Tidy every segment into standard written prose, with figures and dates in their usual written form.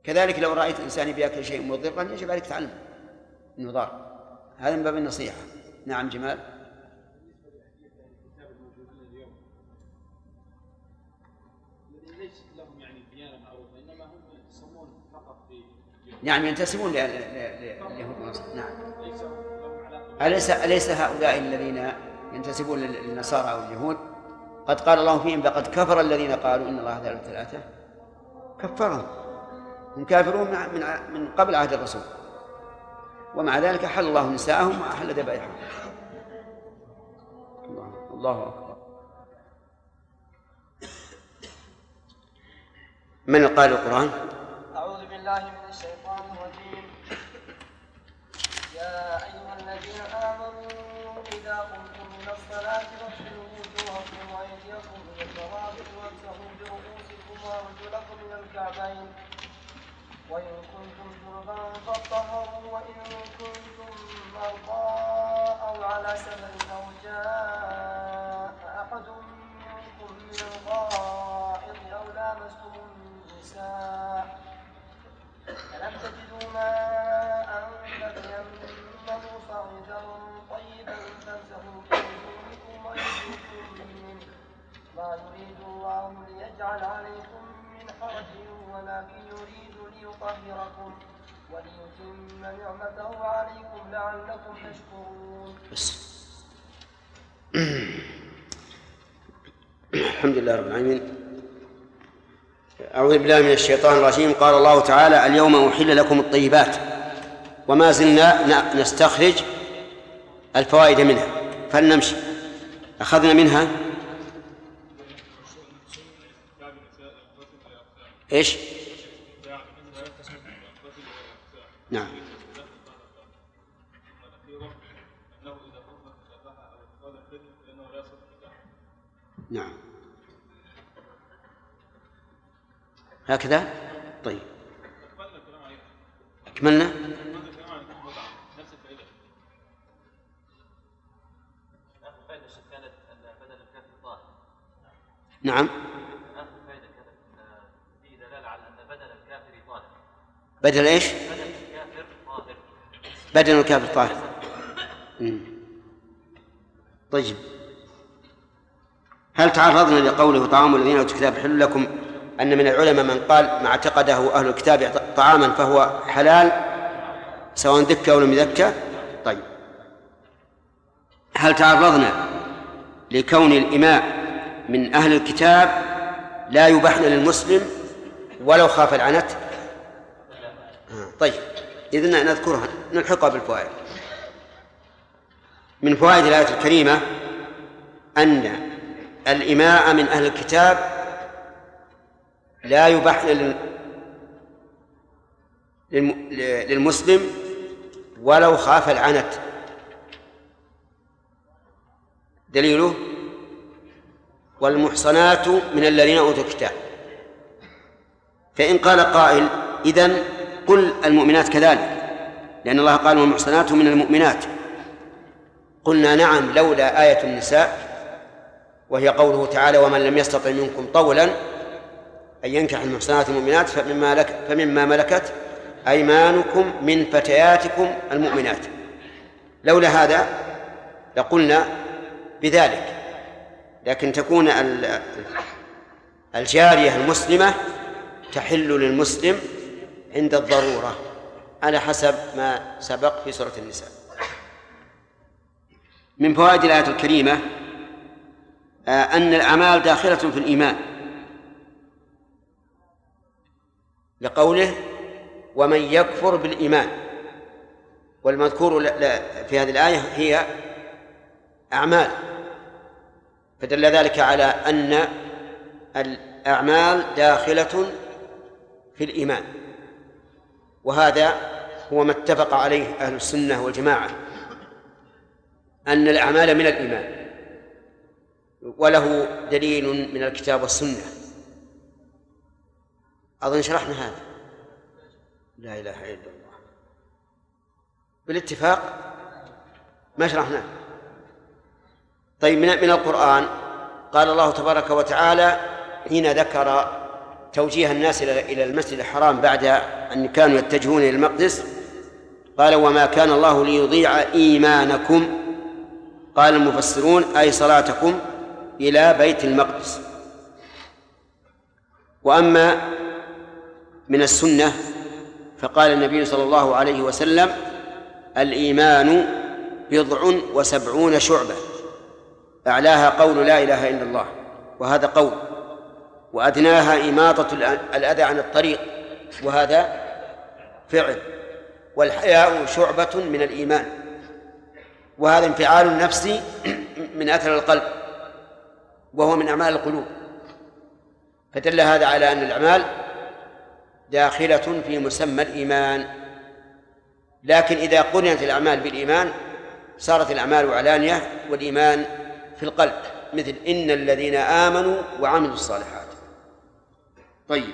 كذلك لو رأيت إنسان بيأكل شيء مضرا يجب عليك تعلم أنه ضار، هذا من باب النصيحة. نعم جمال. يعني ينتسبون لليهود والنصارى. نعم. أليس هؤلاء الذين ينتسبون للنصارى أو اليهود قد قال الله فيهم لقد كفر الذين قالوا إن الله ثالث ثلاثة؟ كفرهم، هم كافرون من قبل عهد الرسول، ومع ذلك حل الله نساءهم وأحل ذبائحهم. الله أكبر. من القارئ القرآن؟ أعوذ بالله من الشيطان الرجيم. يا أيها الذين آمنوا إذا قمتم إلى الصلاة فاغسلوا وجوهكم وأيديكم إلى المرافق وامسحوا برؤوسكم وأرجلكم إلى الكعبين وإن كنتم جنبا فاطهروا وإن كنتم مرضى أو على سفر أو جاء أحد منكم من الغائط أو لامستم النساء فلم تجدوا ماء فتيمموا صعيدا طيبا فامسحوا بوجوهكم وأيديكم منه ما يريد الله ليجعل عليكم من حرج ولكن يريد ليطهركم وليتم نعمته عليكم لعلكم تشكرون. الحمد لله رب العالمين. أعوذ بالله من الشيطان الرجيم. قال الله تعالى: اليوم أحل لكم الطيبات، وما زلنا نستخرج الفوائد منها، فلنمشي. أخذنا منها إيش؟ نعم. نعم هكذا. طيب أكملنا. نعم. بدل إيش؟ بدل الكافر طاهر. طيب، هل تعرضنا لقوله طعام الذين أوتوا الكتاب حل لكم أن من العلماء من قال ما اعتقده أهل الكتاب طعاما فهو حلال سواء ذكى أو لم يذكى؟ طيب، هل تعرضنا لكون الإماء من أهل الكتاب لا يباح للمسلم ولو خاف العنت؟ طيب، إذن نذكرها نلحقها بالفوائد. من فوائد الآية الكريمة أن الإماء من أهل الكتاب لا يباح للمسلم ولو خاف العنت. دليله: والمحصنات من الذين أوتوا الكتاب. فإن قال قائل: إذن قل المؤمنات كذلك، لأن الله قال: والمحصنات من المؤمنات. قلنا: نعم، لولا آية النساء وهي قوله تعالى: ومن لم يستطع منكم طولا أن ينكح المحصنات المؤمنات فمما ملكت أيمانكم من فتياتكم المؤمنات. لولا هذا لقلنا بذلك، لكن تكون الجارية المسلمة تحل للمسلم عند الضرورة على حسب ما سبق في سورة النساء. من فوائد الآية الكريمة أن الأعمال داخلة في الإيمان، لقوله: ومن يكفر بالإيمان. والمذكور في هذه الآية هي أعمال، فدل ذلك على أن الأعمال داخلة في الإيمان، وهذا هو ما اتفق عليه أهل السنة والجماعة، أن الأعمال من الإيمان، وله دليل من الكتاب والسنة. أظن شرحنا هذا. لا إله إلا الله، بالاتفاق ما شرحناه. طيب، من القرآن قال الله تبارك وتعالى حين ذكر توجيه الناس إلى المسجد الحرام بعد أن كانوا يتجهون إلى المقدس، قال وما كان الله ليضيع إيمانكم، قال المفسرون أي صلاتكم إلى بيت المقدس. وأما من السنة فقال النبي صلى الله عليه وسلم الإيمان 70 شعبة، أعلاها قول لا إله إلا الله، وهذا قول، وأدناها إماطة الأذى عن الطريق، وهذا فعل، والحياء شعبة من الإيمان، وهذا انفعال نفسي من أثر القلب، وهو من أعمال القلوب. فدل هذا على أن الأعمال داخلة في مسمى الإيمان، لكن إذا قرنت الأعمال بالإيمان صارت الأعمال علانية والإيمان في القلب، مثل إن الذين آمنوا وعملوا الصالحات. طيب،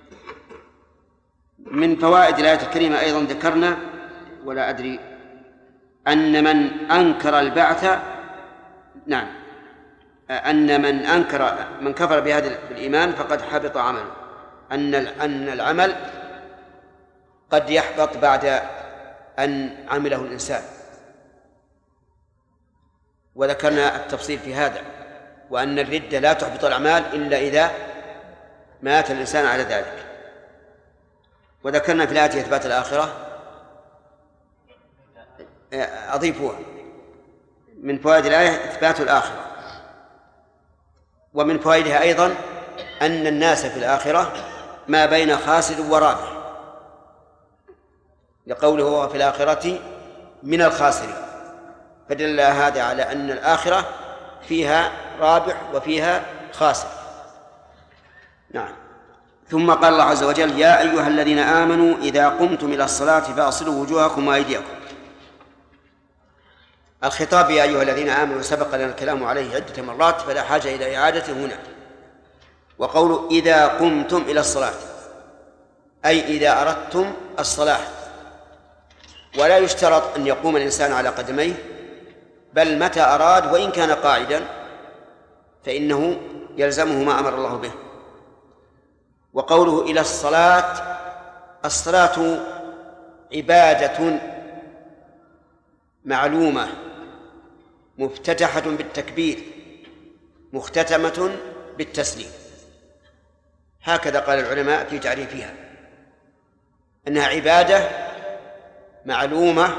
من فوائد الآية الكريمة أيضا ذكرنا ولا أدري أن من أنكر البعث، نعم، أن من كفر بهذا الإيمان فقد حبط عمله، أن العمل قد يحبط بعد أن عمله الإنسان، وذكرنا التفصيل في هذا، وأن الردة لا تحبط الأعمال إلا إذا مات الإنسان على ذلك. وذكرنا في الآية إثبات الآخرة، أضيفوها من فوائد الآية إثبات الآخرة، ومن فوائدها أيضا أن الناس في الآخرة ما بين خاسر ورابح، لقوله هو في الآخرة من الخاسرين، فدل هذا على أن الآخرة فيها رابح وفيها خاسر. نعم. ثم قال الله عز وجل يا أيها الذين آمنوا إذا قمتم إلى الصلاة فاغسلوا وجوهكم وأيديكم. الخطاب يا أيها الذين آمنوا سبق لنا الكلام عليه عدة مرات فلا حاجة إلى إعادته هنا. وقول إذا قمتم إلى الصلاة أي إذا أردتم الصلاة، ولا يشترط أن يقوم الإنسان على قدميه، بل متى أراد وإن كان قاعدا فإنه يلزمه ما أمر الله به. وقوله إلى الصلاة، الصلاة عبادة معلومة مفتتحة بالتكبير مختتمة بالتسليم، هكذا قال العلماء في تعريفها، أنها عبادة معلومة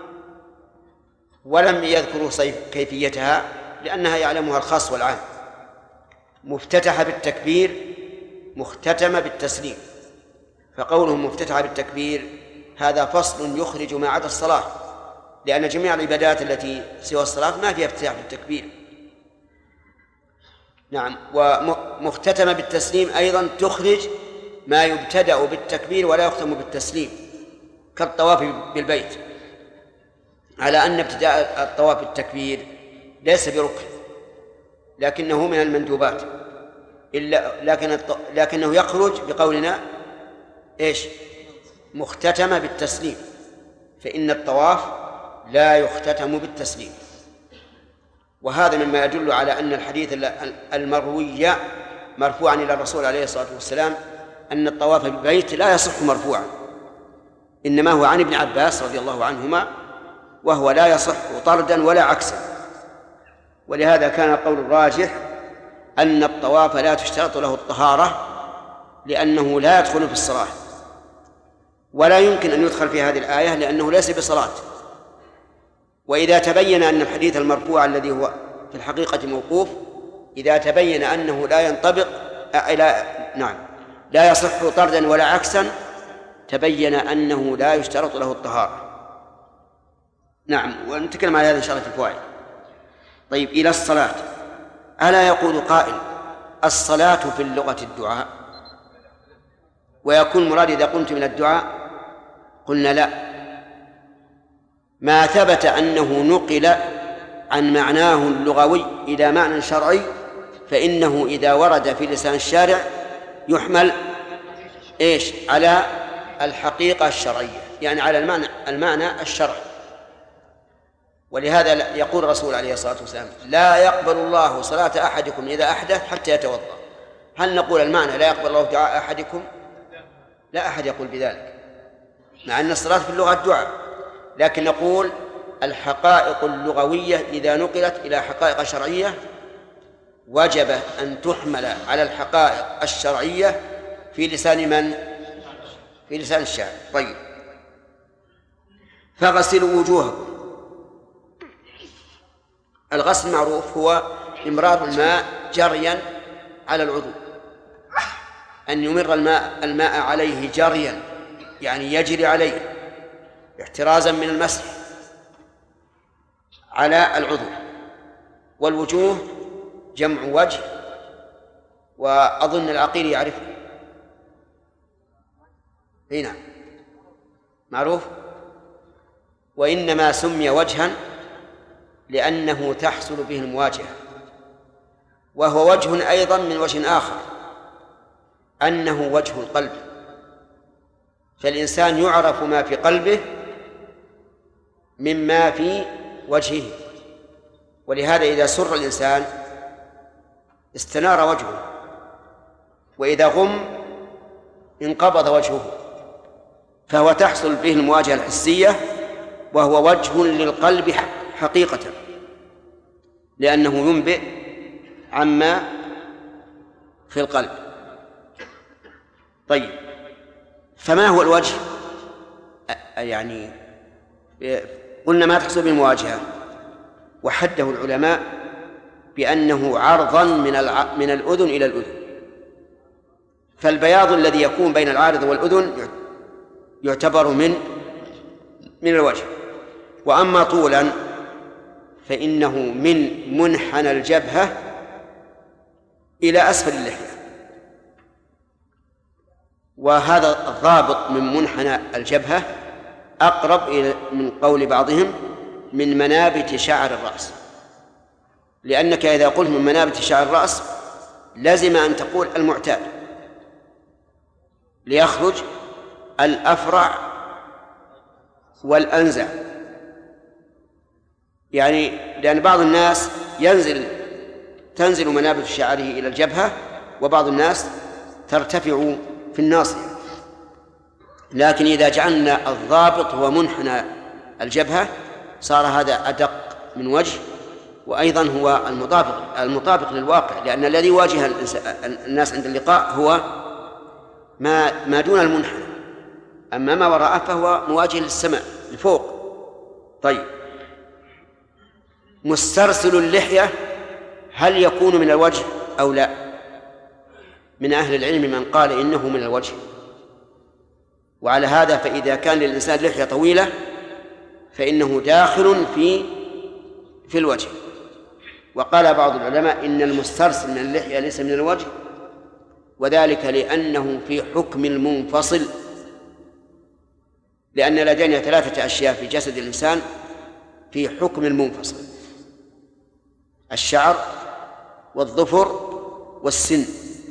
ولم يذكروا كيفيتها لأنها يعلمها الخاص والعام، مفتتحة بالتكبير مختتمة بالتسليم. فقوله مفتتحة بالتكبير هذا فصل يخرج ما عدا الصلاة، لأن جميع العبادات التي سوى الصلاة ما فيها افتتاح بالتكبير. نعم. ومختتمة بالتسليم أيضا تخرج ما يبتدأ بالتكبير ولا يختم بالتسليم، كالطواف بالبيت، على أن ابتداء الطواف بالتكبير ليس بركن لكنه من المندوبات، لكنه يخرج بقولنا إيش؟ مختتمة بالتسليم، فإن الطواف لا يختتم بالتسليم. وهذا مما يدل على أن الحديث المروي مرفوعا إلى الرسول عليه الصلاة والسلام أن الطواف بالبيت لا يصح مرفوعا، إنما هو عن ابن عباس رضي الله عنهما، وهو لا يصح طردا ولا عكسا. ولهذا كان القول الراجح أن الطواف لا تشترط له الطهارة، لأنه لا يدخل في الصلاة، ولا يمكن أن يدخل في هذه الآية لأنه ليس بصلاة. وإذا تبين أن الحديث المرفوع الذي هو في الحقيقة موقوف، إذا تبين أنه لا ينطبق لا يصح طردا ولا عكسا، تبين أنه لا يشترط له الطهارة. نعم، ونتكلم على هذا إن شاء الله في الفوائد. طيب، إلى الصلاة، ألا يقول قائل الصلاة في اللغة الدعاء، ويكون مراد إذا قمت من الدعاء؟ قلنا لا، ما ثبت أنه نقل عن معناه اللغوي إلى معنى شرعي فإنه إذا ورد في لسان الشارع يحمل إيش؟ على الحقيقة الشرعية، يعني على المعنى الشرعي. ولهذا يقول الرسول عليه الصلاة والسلام لا يقبل الله صلاة أحدكم إذا أحدث حتى يتوضأ، هل نقول المعنى لا يقبل الله دعاء أحدكم؟ لا أحد يقول بذلك، مع أن الصلاة في اللغة دعاء، لكن نقول الحقائق اللغوية إذا نقلت إلى حقائق شرعية وجب أن تحمل على الحقائق الشرعية في لسان من؟ في لسان الشاعر. طيب، فغسلوا وجوهكم. الغسل معروف هو إمرار الماء جريا على العضو، أن يمر الماء عليه جريا، يعني يجري عليه احترازا من المسح على العضو. والوجوه جمع وجه، وأظن العقيل يعرفه. هنا معروف. وإنما سمي وجها لأنه تحصل به المواجهة، وهو وجه أيضا من وجه آخر، أنه وجه القلب، فالإنسان يعرف ما في قلبه مما في وجهه، ولهذا إذا سر الإنسان استنار وجهه، وإذا غم انقبض وجهه، فهو تحصل به المواجهة الحسية، وهو وجه للقلب حقيقة، لأنه ينبئ عما في القلب. طيب، فما هو الوجه؟ يعني قلنا ما تحصل بالمواجهة، وحده العلماء بأنه عرضا من الأذن إلى الأذن، فالبياض الذي يكون بين العارض والأذن يعتبر من الوجه. وأما طولا فإنه من منحنى الجبهة إلى أسفل اللحية، وهذا الضابط من منحنى الجبهة أقرب إلى من قول بعضهم من منابت شعر الرأس، لأنك إذا قلت من منابت شعر الرأس لازم أن تقول المعتاد، ليخرج الأفرع والأنزع، يعني لأن بعض الناس تنزل منابت شعره إلى الجبهة، وبعض الناس ترتفع في الناصية، لكن إذا جعلنا الضابط هو منحنى الجبهة صار هذا أدق من وجه، وأيضا هو المطابق للواقع، لأن الذي يواجه الناس عند اللقاء هو ما دون المنحنى، أما ما وراءه فهو مواجه للسماء لفوق. طيب، مسترسل اللحية هل يكون من الوجه أو لا؟ من أهل العلم من قال إنه من الوجه، وعلى هذا فإذا كان للإنسان لحية طويلة فإنه داخل في الوجه. وقال بعض العلماء إن المسترسل من اللحية ليس من الوجه، وذلك لأنه في حكم المنفصل، لأن لدينا 3 أشياء في جسد الإنسان في حكم المنفصل: الشعر والظفر والسن،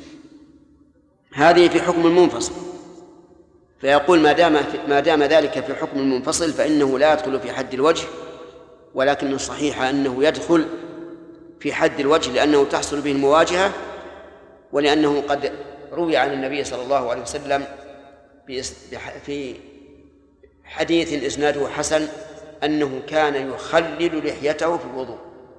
هذه في حكم المنفصل، فيقول ما دام ذلك في حكم المنفصل فإنه لا يدخل في حد الوجه، ولكن الصحيح أنه يدخل في حد الوجه، لأنه تحصل به المواجهة، ولأنه قد روي عن النبي صلى الله عليه وسلم في حديث إسناده حسن أنه كان يخلل لحيته في الوضوء.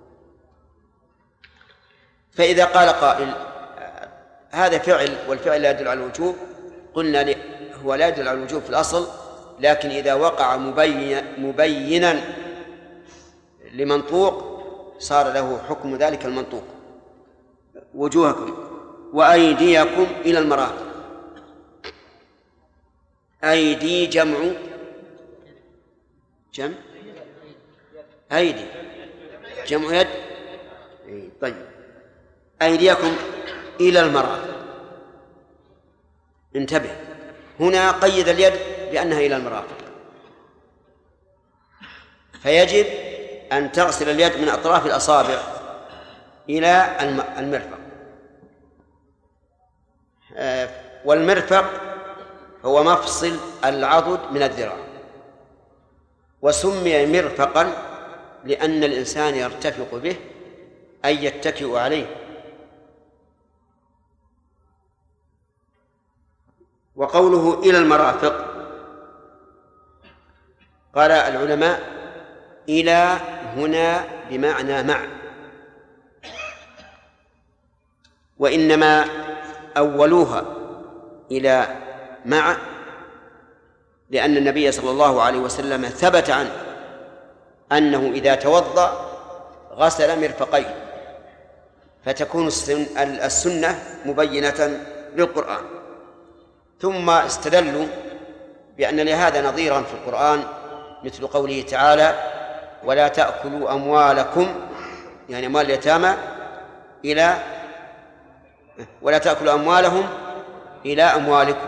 فإذا قال قائل هذا فعل والفعل لا يدل على الوجوب، قلنا هو لا يدل على الوجوب في الأصل، لكن إذا وقع مبينا لمنطوق صار له حكم ذلك المنطوق. وجوهكم وأيديكم إلى المرافق. أيدي جمع أيدي جمع يد. طيب، أيديكم إلى المرافق. انتبه، هنا قيد اليد بأنها إلى المرافق، فيجب أن تغسل اليد من أطراف الأصابع إلى المرفق. والمرفق هو مفصل العضد من الذراع، وسمي مرفقا لأن الإنسان يرتفق به أي يتكئ عليه، وقوله إلى المرافق، قال العلماء إلى هنا بمعنى مع، وإنما أولوها إلى مع لأن النبي صلى الله عليه وسلم ثبت عنه أنه إذا توضأ غسل مرفقيه، فتكون السنة مبينة للقرآن. ثم استدلوا بأن لهذا نظيرا في القرآن مثل قوله تعالى: ولا تأكلوا أموالكم، يعني أموال اليتامى، ولا تأكلوا أموالهم إلى أموالكم.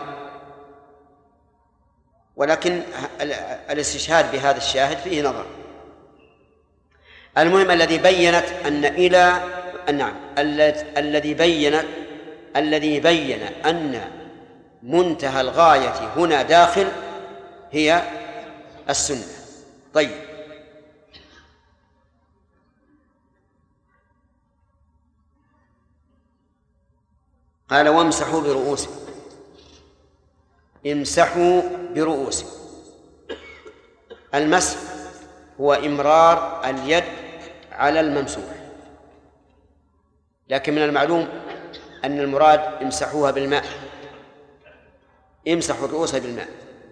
ولكن الاستشهاد بهذا الشاهد فيه نظر. المهم الذي بينت أن الذي بين أن منتهى الغاية هنا داخل هي السنة. طيب، قال: وامسحوا برؤوسكم. امسحوا برؤوسكم. المسح هو إمرار اليد على الممسوح، لكن من المعلوم أن المراد امسحوها بالماء، امسحوا الرؤوس بالماء.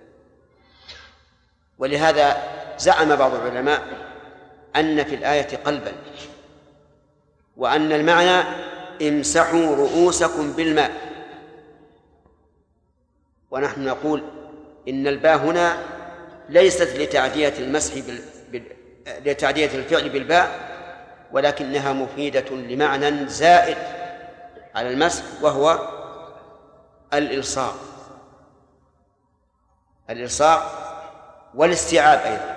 ولهذا زعم بعض العلماء أن في الآية قلبا، وأن المعنى امسحوا رؤوسكم بالماء. ونحن نقول إن الباء هنا ليست لتعدية المسح لتعدية الفعل بالباء، ولكنها مفيدة لمعنى زائد على المسح، وهو الإلصاق والاستيعاب أيضا،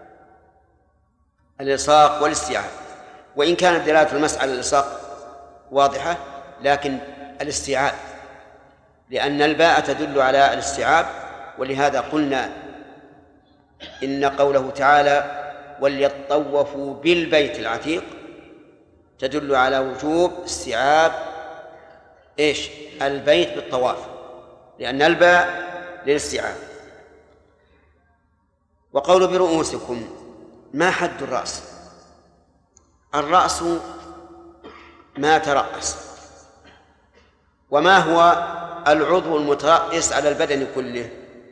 الإلصاق والاستيعاب. وإن كانت دلالة المسح على الإلصاق واضحة، لكن الاستيعاب، لأن الباء تدل على الاستيعاب. ولهذا قلنا إن قوله تعالى: وليطوفوا بالبيت العتيق، تدل على وجوب استيعاب البيت بالطواف، لأن الباء للاستيعاب. وقول برؤوسكم، ما حد الرأس؟ الرأس ما ترأس. وما هو العضو المترأس على البدن كله؟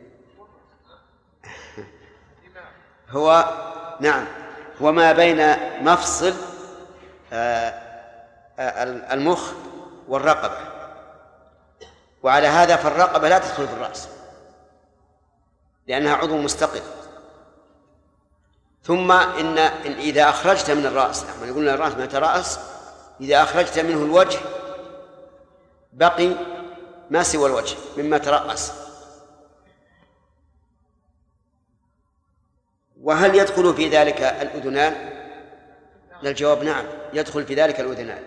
هو ما بين مفصل المخ والرقبة. وعلى هذا فالرقبة لا تدخل في الرأس لأنها عضو مستقل. ثم إن إذا أخرجت من الرأس، نحن يقولون الرأس ما ترأس، إذا أخرجت منه الوجه بقي ما سوى الوجه مما ترأس. وهل يدخل في ذلك الأذنان؟ الجواب نعم، يدخل في ذلك الأذنان.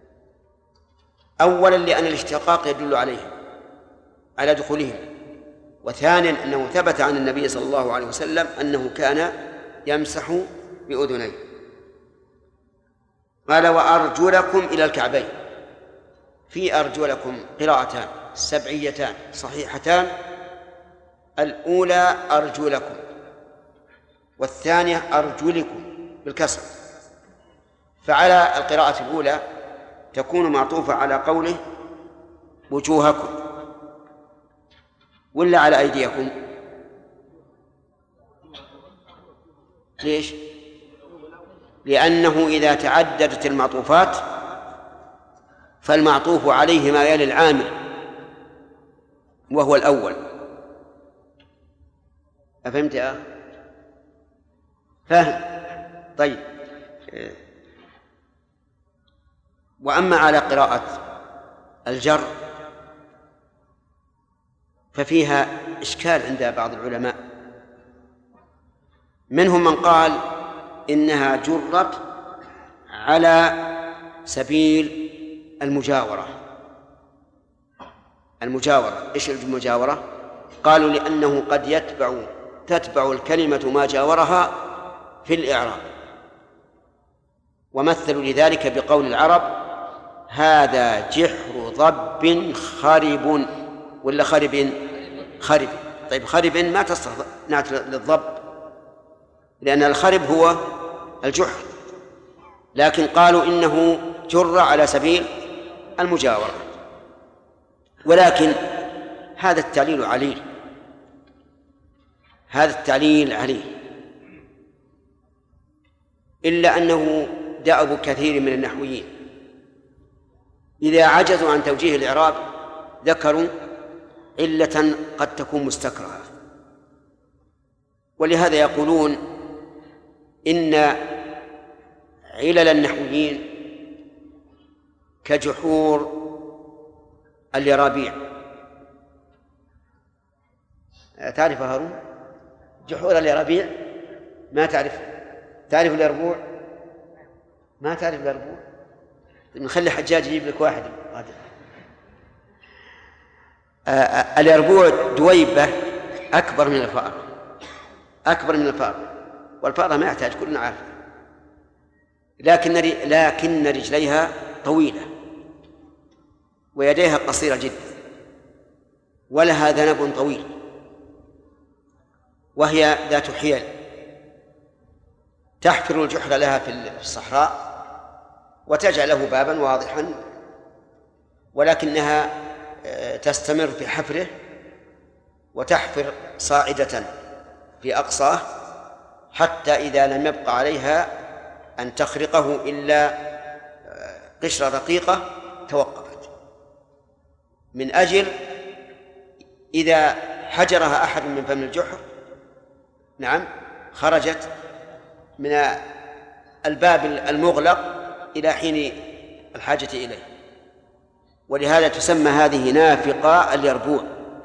أولا لأن الاشتقاق يدل على دخولهم، وثانيا أنه ثبت عن النبي صلى الله عليه وسلم أنه كان يمسح بأذنيه. قال: وأرجلكم إلى الكعبين. في أرجلكم قراءتان سبعيتان صحيحتان، الأولى أرجلكم، والثانية أرجلكم بالكسر. فعلى القراءة الأولى تكون معطوفة على قوله وجوهكم، ولا على أيديكم؟ ليش؟ لأنه إذا تعددت المعطوفات فالمعطوف عليه ما يلي العامل وهو الأول. أفهمت يا أخي؟ فهم؟ طيب. وأما على قراءة الجر ففيها إشكال عند بعض العلماء، منهم من قال إنها جرت على سبيل المجاورة. إيش المجاورة؟ قالوا لأنه قد تتبع الكلمة ما جاورها في الإعراب، ومثلوا لذلك بقول العرب: هذا جحر ضب خرب، ولا خرب؟ خرب. طيب خرب ما تصلح نعت للضب، لأن الخرب هو الجحر، لكن قالوا إنه جر على سبيل المجاورة. ولكن هذا التعليل عليل، هذا التعليل عليه، إلا أنه دأب كثير من النحويين إذا عجزوا عن توجيه الإعراب ذكروا علة قد تكون مستكرهة. ولهذا يقولون إن علل النحويين كجحور اليرابيع. تعرف هارون جحور اليرابيع؟ ما تعرف؟ تعرف اليربوع؟ ما تعرف اليربوع؟ نخلي حجاج يجيب لك واحد. اليربوع دويبة أكبر من الفأر، أكبر من الفأر، والفأر ما يحتاج، كلنا عارف، لكن رجليها طويلة ويديها قصيرة جدا ولها ذنب طويل وهي ذات حيل، تحفر الجحر لها في الصحراء وتجعله بابا واضحا، ولكنها تستمر في حفره وتحفر صاعدة في أقصاه حتى إذا لم يبق عليها أن تخرقه إلا قشرة رقيقة توقفت، من أجل إذا حجرها أحد من فم الجحر نعم خرجت من الباب المغلق إلى حين الحاجة إليه. ولهذا تسمى هذه نافقة اليربوع.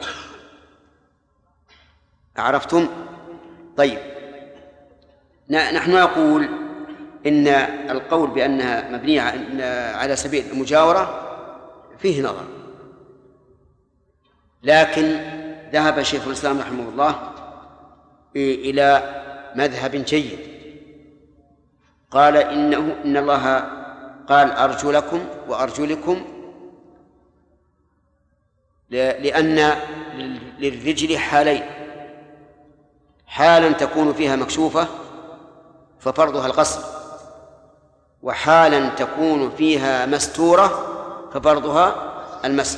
عرفتم؟ طيب، نحن نقول إن القول بأنها مبنية على سبيل المجاورة فيه نظر، لكن ذهب شيخ الإسلام رحمه الله إلى مذهب جيد، قال إن الله قال أرجلكم وأرجلكم، لأن للرجل حالين: حالا تكون فيها مكشوفة ففرضها الغسل، وحالا تكون فيها مستورة ففرضها المسح.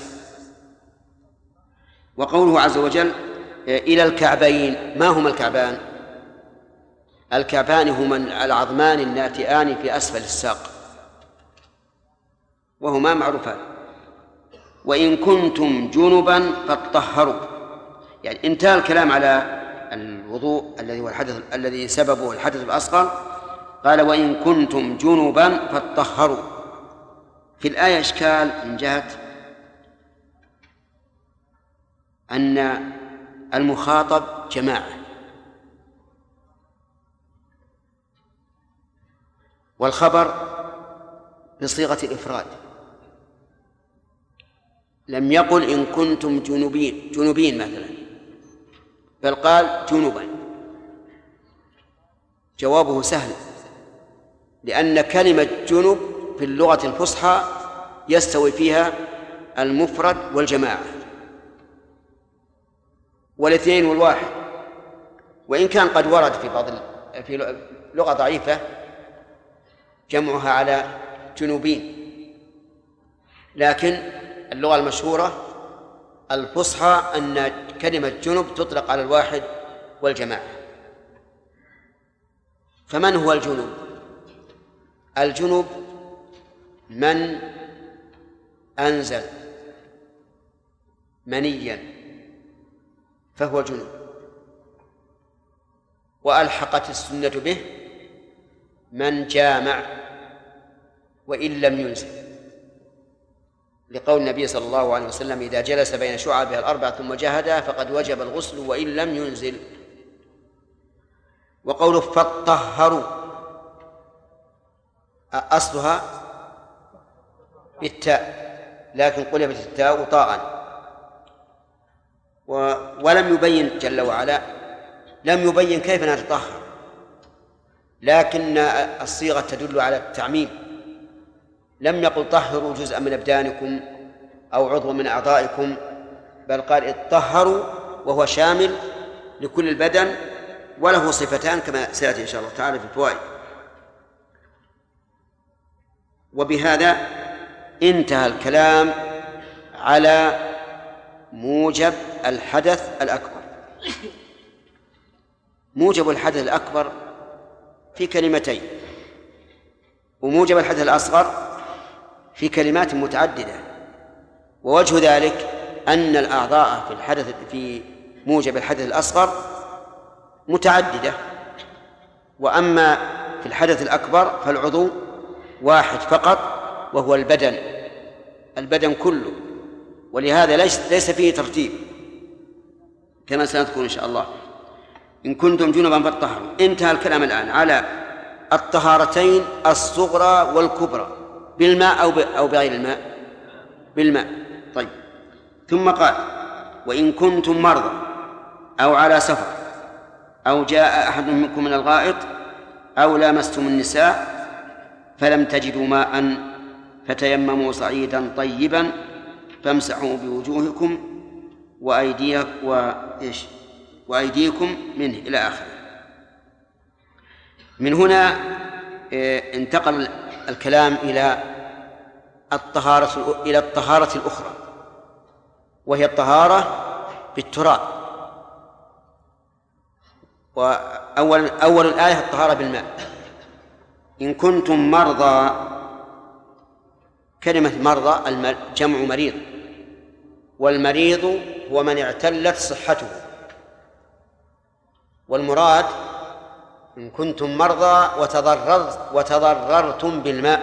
وقوله عز وجل إلى الكعبين، ما هما الكعبان؟ الكعبان هما العظمان الناتئان في أسفل الساق، وهما معروفان. وإن كنتم جنبا فاطهروا، يعني انتهى الكلام على الوضوء الذي هو الحدث الذي سببه الحدث الأصغر، قال وإن كنتم جنبا فاطهروا. في الآية إشكال من جهة أن المخاطب جماعة، والخبر بصيغة الإفراد، لم يقل إن كنتم جنوبين مثلا، بل قال جنوبا. جوابه سهل، لأن كلمة جنوب في اللغة الفصحى يستوي فيها المفرد والجماعة والاثنين والواحد، وإن كان قد ورد في لغة ضعيفة جمعها على جنوبين، لكن اللغة المشهورة الفصحى أن كلمة جنب تطلق على الواحد والجماعة. فمن هو الجنب؟ الجنب من أنزل منيا فهو جنب، وألحقت السنة به من جامع وإن لم ينزل، لقول النبي صلى الله عليه وسلم إذا جلس بين شعبها الأربع ثم جاهدها فقد وجب الغسل وإن لم ينزل. وقوله فاطهروا أصلها بالتاء، لكن قلبت التاء طاء، ولم يبين جل وعلا، لم يبين كيف نتطهر، لكن الصيغة تدل على التعميم، لم يقل طهروا جزءا من أبدانكم أو عضوا من أعضائكم، بل قال اطهروا وهو شامل لكل البدن وله صفتان كما سيأتي إن شاء الله تعالى في الفوائد. وبهذا انتهى الكلام على موجب الحدث الأكبر. موجب الحدث الأكبر في كلمتين، وموجب الحدث الأصغر في كلمات متعددة. ووجه ذلك أن الأعضاء في موجب الحدث الأصغر متعددة، وأما في الحدث الأكبر فالعضو واحد فقط وهو البدن كله، ولهذا ليس فيه ترتيب كما سنذكر إن شاء الله. إن كنتم جنبا فاطهروا. انتهى الكلام الآن على الطهارتين الصغرى والكبرى بالماء أو بغير الماء. بالماء. طيب، ثم قال: وإن كنتم مرضى أو على سفر أو جاء أحد منكم من الغائط أو لامستم النساء فلم تجدوا ماء فتيمموا صعيدا طيبا فامسحوا بوجوهكم وأيديكم منه إلى آخره. من هنا انتقل الكلام إلى الطهارة الأخرى، وهي الطهارة بالتراب. وأول الآية الطهارة بالماء. إن كنتم مرضى، كلمة مرضى جمع مريض، والمريض هو من اعتلت صحته. والمراد إن كنتم مرضى وتضررتم بالماء.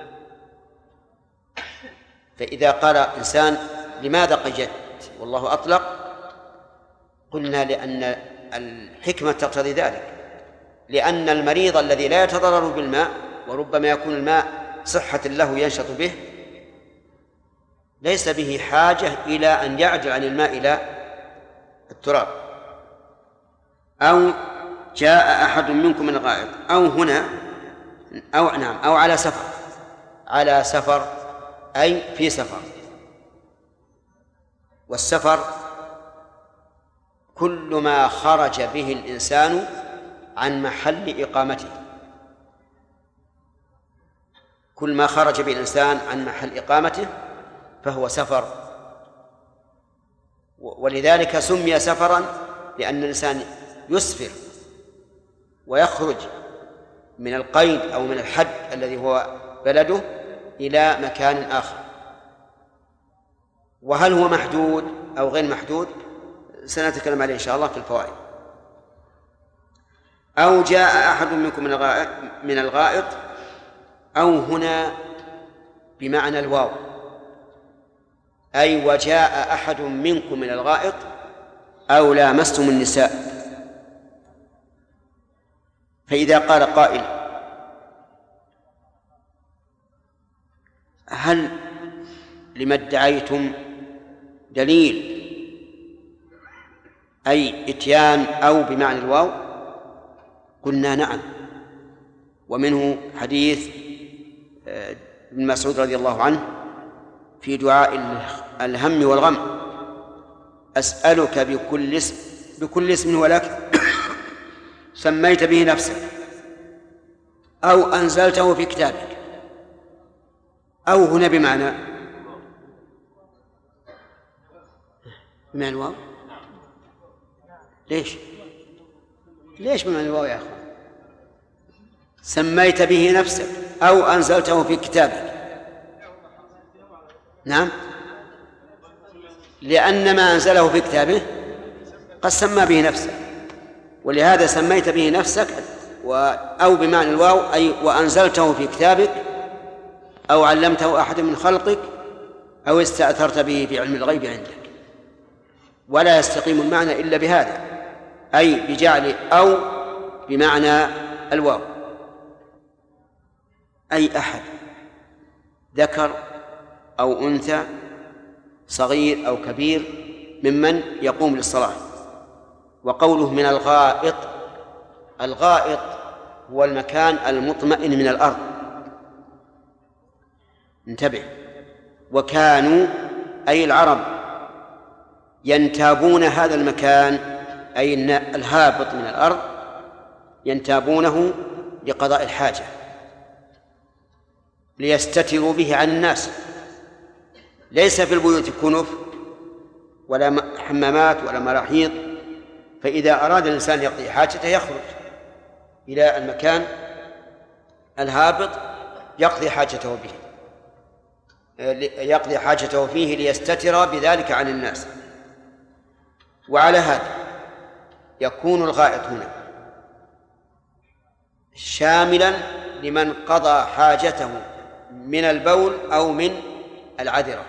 فإذا قال إنسان: لماذا قيدت والله أطلق؟ قلنا لأن الحكمة تقتضي ذلك، لأن المريض الذي لا يتضرر بالماء وربما يكون الماء صحة له ينشط به ليس به حاجة إلى أن يعجل عن الماء إلى التراب. أو جاء أحد منكم من الغائط، أو هنا أو على سفر. على سفر أي في سفر. والسفر كل ما خرج به الإنسان عن محل إقامته. كل ما خرج به الإنسان عن محل إقامته فهو سفر. ولذلك سمي سفرا لأن الإنسان يسفر ويخرج من القيد أو من الحد الذي هو بلده إلى مكان آخر. وهل هو محدود أو غير محدود سنتكلم عليه إن شاء الله في الفوائد. أو جاء أحد منكم من الغائط، أو هنا بمعنى الواو، أي وجاء أحد منكم من الغائط أو لامستم النساء. فإذا قال قائل: هل لما ادعيتم دليل أي إتيان أو بمعنى الواو؟ قلنا نعم. ومنه حديث ابن مسعود رضي الله عنه في دعاء الهم والغم: أسألك بكل اسم هو لك سميت به نفسك أو أنزلته في كتابك. أو هنا بمعنى الواو. ليش بمعنى الواو يا أخوان؟ سميت به نفسك أو أنزلته في كتابك. نعم، لأن ما أنزله في كتابه قد سمى به نفسه، ولهذا سميت به نفسك. أو بمعنى الواو أي وأنزلته في كتابك أو علمته أحد من خلقك أو استأثرت به في علم الغيب عندك. ولا يستقيم المعنى إلا بهذا، أي بجعل أو بمعنى الواو. أي أحد ذكر أو أنثى صغير أو كبير ممن يقوم للصلاة. وقوله من الغائط، الغائط هو المكان المطمئن من الأرض. انتبه. وكانوا أي العرب ينتابون هذا المكان، أي الهابط من الأرض ينتابونه لقضاء الحاجة، ليستتروا به عن الناس. ليس في البيوت كنف ولا حمامات ولا مراحيض، فإذا أراد الإنسان يقضي حاجته يخرج إلى المكان الهابط يقضي حاجته فيه ليستتر بذلك عن الناس. وعلى هذا يكون الغائط هنا شاملا لمن قضى حاجته من البول أو من العذرة.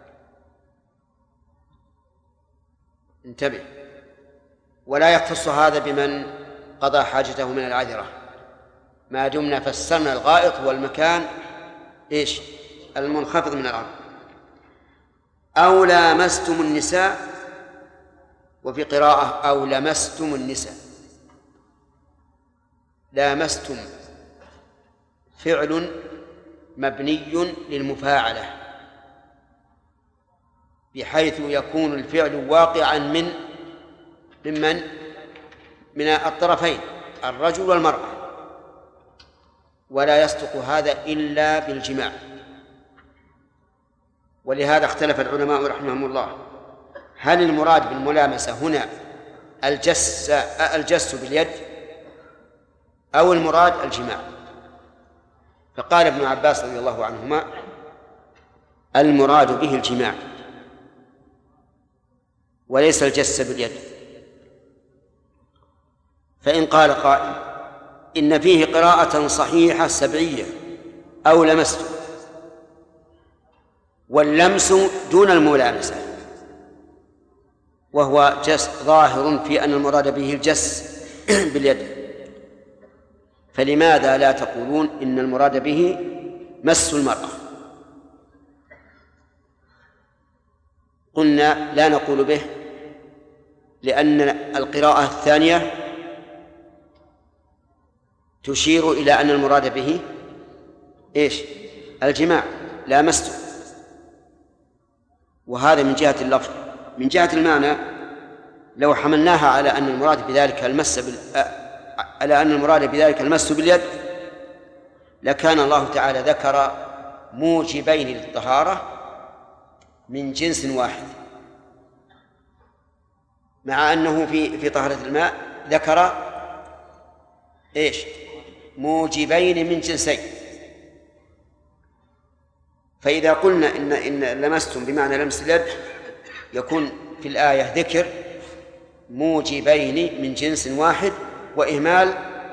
انتبه، ولا يختص هذا بمن قضى حاجته من العذرة، ما دمنا فسرنا الغائط هو المكان المنخفض من الأرض. أو لامستم النساء، وفي قراءة أو لمستم النساء. لامستم فعل مبني للمفاعلة، بحيث يكون الفعل واقعا من الطرفين، الرجل والمرأة، ولا يصدق هذا إلا بالجماع. ولهذا اختلف العلماء رحمهم الله، هل المراد بالملامسة هنا الجس باليد أو المراد الجماع؟ فقال ابن عباس رضي الله عنهما المراد به الجماع وليس الجس باليد. فإن قال قائل إن فيه قراءة صحيحة سبعية أو لمست، واللمس دون الملامسة، وهو ظاهر في أن المراد به الجس باليد، فلماذا لا تقولون إن المراد به مس المرأة؟ قلنا لا نقول به، لأن القراءة الثانية تشير إلى أن المراد به الجماع، لا مسته. وهذا من جهة اللفظ. من جهة المعنى لو حملناها على أن المراد بذلك المس باليد لكان الله تعالى ذكر موجبين للطهارة من جنس واحد، مع أنه في طهارة الماء ذكر موجبين من جنسين. فإذا قلنا إن لمستم بمعنى لمس اليد يكون في الآية ذكر موجبين من جنس واحد وإهمال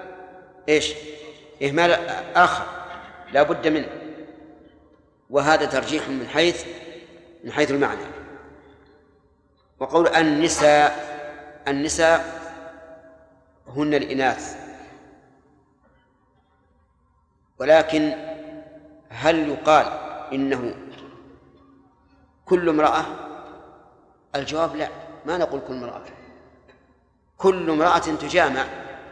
إهمال آخر لا بد منه، وهذا ترجيح من حيث المعنى. وقول النساء هن الإناث، ولكن هل يقال إنه كل امرأة؟ الجواب لا، ما نقول كل امرأة، كل امرأة تجامع،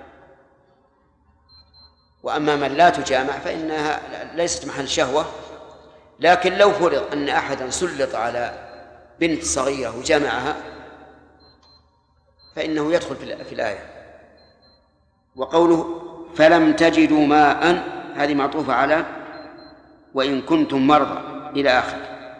وأما من لا تجامع فإنها ليست محل شهوة. لكن لو فرض أن أحدا سلط على بنت صغيرة وجامعها فإنه يدخل في الآية. وقوله فلم تجدوا ماء هذه معطوفة على وإن كنتم مرضى إلى آخر.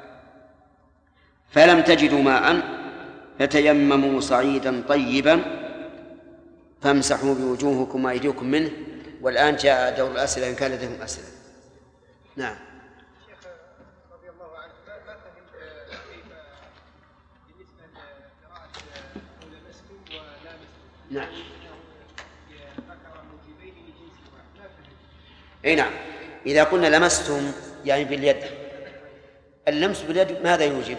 فلم تجدوا ماء فتيمموا صعيدا طيبا فامسحوا بوجوهكم وأيديكم منه. والآن جاء دور الأسئلة إن كان لديكم أسئلة. نعم. شيخ رضي الله عنه ما فهمت كيف بالنسبة لقراءة لمستم ولامستم. نعم. ذكر موجبين لجنس واحد ما فهمت. أي نعم، إذا قلنا لمستم يعني باليد، اللمس باليد ماذا يوجب؟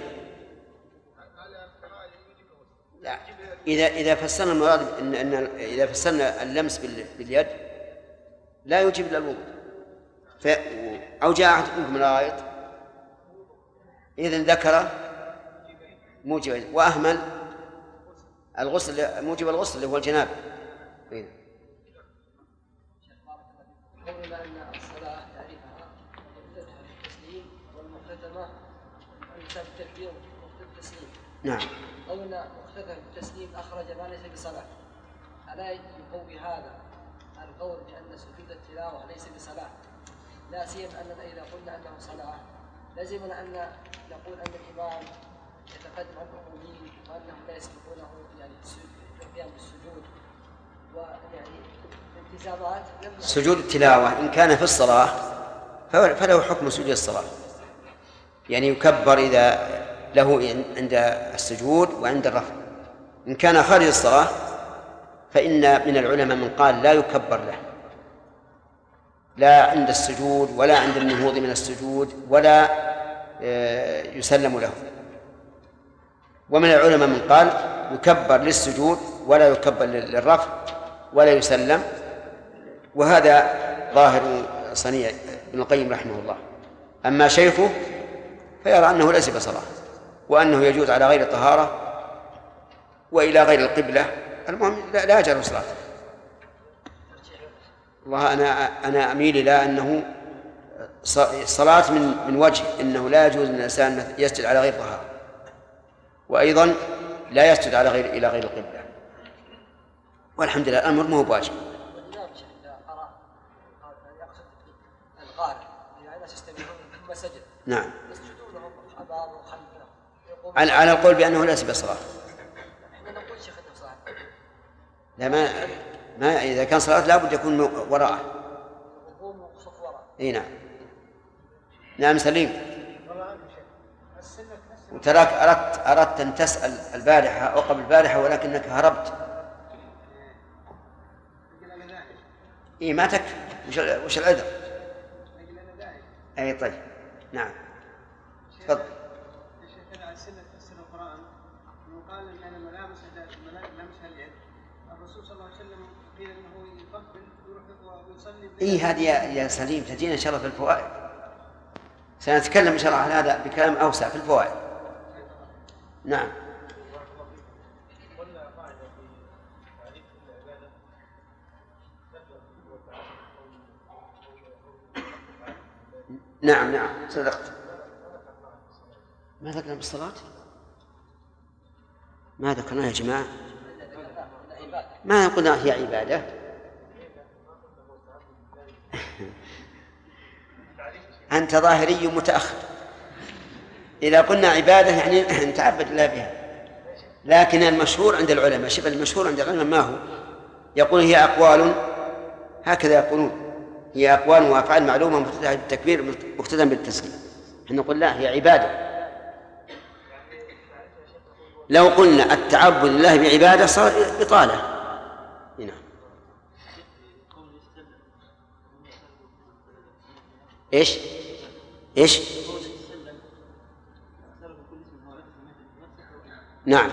لا، إذا فسرنا المراد إذا فسرنا اللمس باليد لا يوجب إلا الوضوء. أو جاء أحد منكم الغائط إذن ذكر موجب وأهمل الغسل، موجب الغسل اللي هو الجنابة. قولنا أن الصلاة تعرفها مدتها التسليم والمختتمة أنت التكبير وقت التسليم، نعم. قولنا مختلف التسليم أخرج ما ليس بصلاة، ألا يقوي هذا القول بأن سجود التلاوة ليس بصلاة؟ لا سيما أننا إذا قلنا أنه صلاة لازمنا أن نقول أن الإمام يتقدم عن المأمومين وأنهم لا يسبقونه يعني في القيام بالسجود، ويعني التزامات. سجود التلاوة إن كان في الصلاة فله حكم سجود الصلاة، يعني يكبر إذا له عند السجود وعند الرفع. إن كان خارج الصلاة فإن من العلماء من قال لا يكبر له، لا عند السجود ولا عند النهوض من السجود ولا يسلم له. ومن العلماء من قال يكبر للسجود ولا يكبر للرفع ولا يسلم، وهذا ظاهر صنيع ابن القيم رحمه الله. أما شيخه فيرى أنه ليس بصلاة، وأنه يجوز على غير طهارة وإلى غير القبلة، المهم لا يجوز صلاة. والله أنا أميل إلى أنه صلاة من وجه أنه لا يجوز للإنسان يسجد على غير طهارة، وأيضا لا يسجد على إلى غير القبلة، والحمد لله الأمر مو بواجب. نعم، على القول بأنه ليس بصلاة. لا، ما إذا كان صلاة لا بد يكون وراءه. اي نعم. نعم سليم. وتراك أردت أن تسأل البارحة أو قبل البارحة ولكنك هربت. إيه ما تكفي. وش العذر؟ أي طيب. نعم تفضل. شيخنا السنة تفسير القرآن وقال إن ملامس اليد الرسول صلى الله عليه وسلم قيل إنه يقبل ويروح ويصلي. إيه هذه يا سليم تجينا إن شاء الله في الفوائد، سنتكلم إن شاء الله عن هذا بكلام أوسع في الفوائد. نعم. نعم صدقت. ما ذكرنا بالصلاة؟ ما ذكرنا يا جماعة؟ ما قلنا هي عبادة. أنت ظاهري متأخر. إذا قلنا عبادة يعني نتعبد الله بها، لكن المشهور عند العلماء، شبه المشهور عند العلماء ما هو؟ يقول هي أقوال، هكذا يقولون، هي أقوال وأفعال معلومة مفتتحة بالتكبير مقتدى بالتسليم. احنا نقول لا، هي عبادة. لو قلنا التعبد لله بعبادة صار إطالة. هنا إيش نعم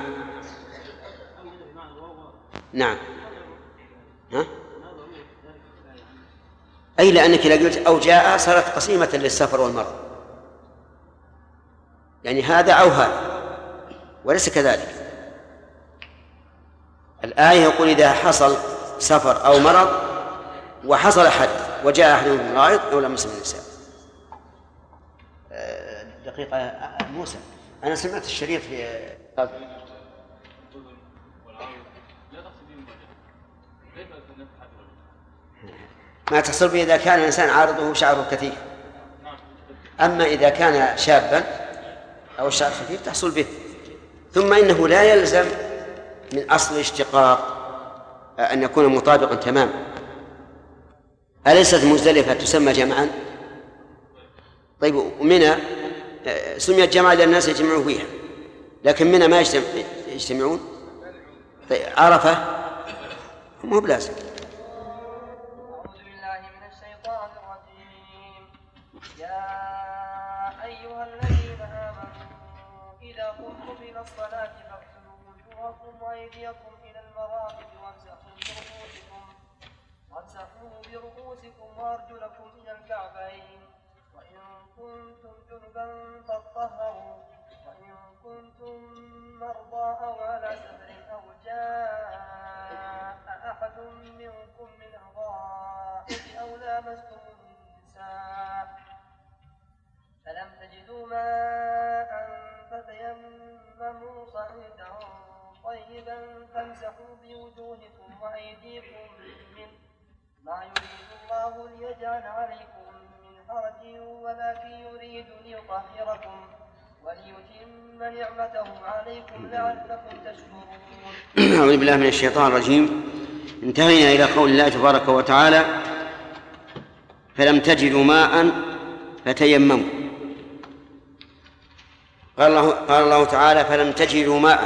ها؟ أي لأنك إذا قلت أو جاء صارت قسيمة للسفر والمرض، يعني هذا أو هذا، وليس كذلك. الآية يقول إذا حصل سفر أو مرض وحصل حدث وجاء أحد من الغائط أو لمس من النساء. دقيقة موسى، أنا سمعت الشريط في ما تحصل به إذا كان الإنسان عارضه شعره كثيف، أما إذا كان شابا أو الشعر خفيف تحصل به. ثم إنه لا يلزم من أصل الاشتقاق أن يكون مطابقا تماما. أليست مزدلفة تسمى جمعا؟ طيب ومنى سميت جمعا لأن الناس يجمعون فيها، لكن منى ما يجتمعون. طيب عرفة مو بلازم. وأيديكم إلى المرافق وامسحوا برؤوسكم وأرجلكم إلى الكعبين، وإن كنتم جنبا فاطهروا، وإن كنتم مرضى أو على سفر أو جاء أحد منكم من الغائط أو لامستم النساء فلم تجدوا ماء فتيمموا ما يريد الله ليجعل عليكم من حرج ولكن يريد ليطهركم وليتم نعمته عليكم لعلكم تشكرون. أعوذ بالله من الشيطان الرجيم. انتهينا إلى قول الله تبارك وتعالى: فلم تجدوا ماء فتيمموا. قال الله تعالى: فلم تجدوا ماء،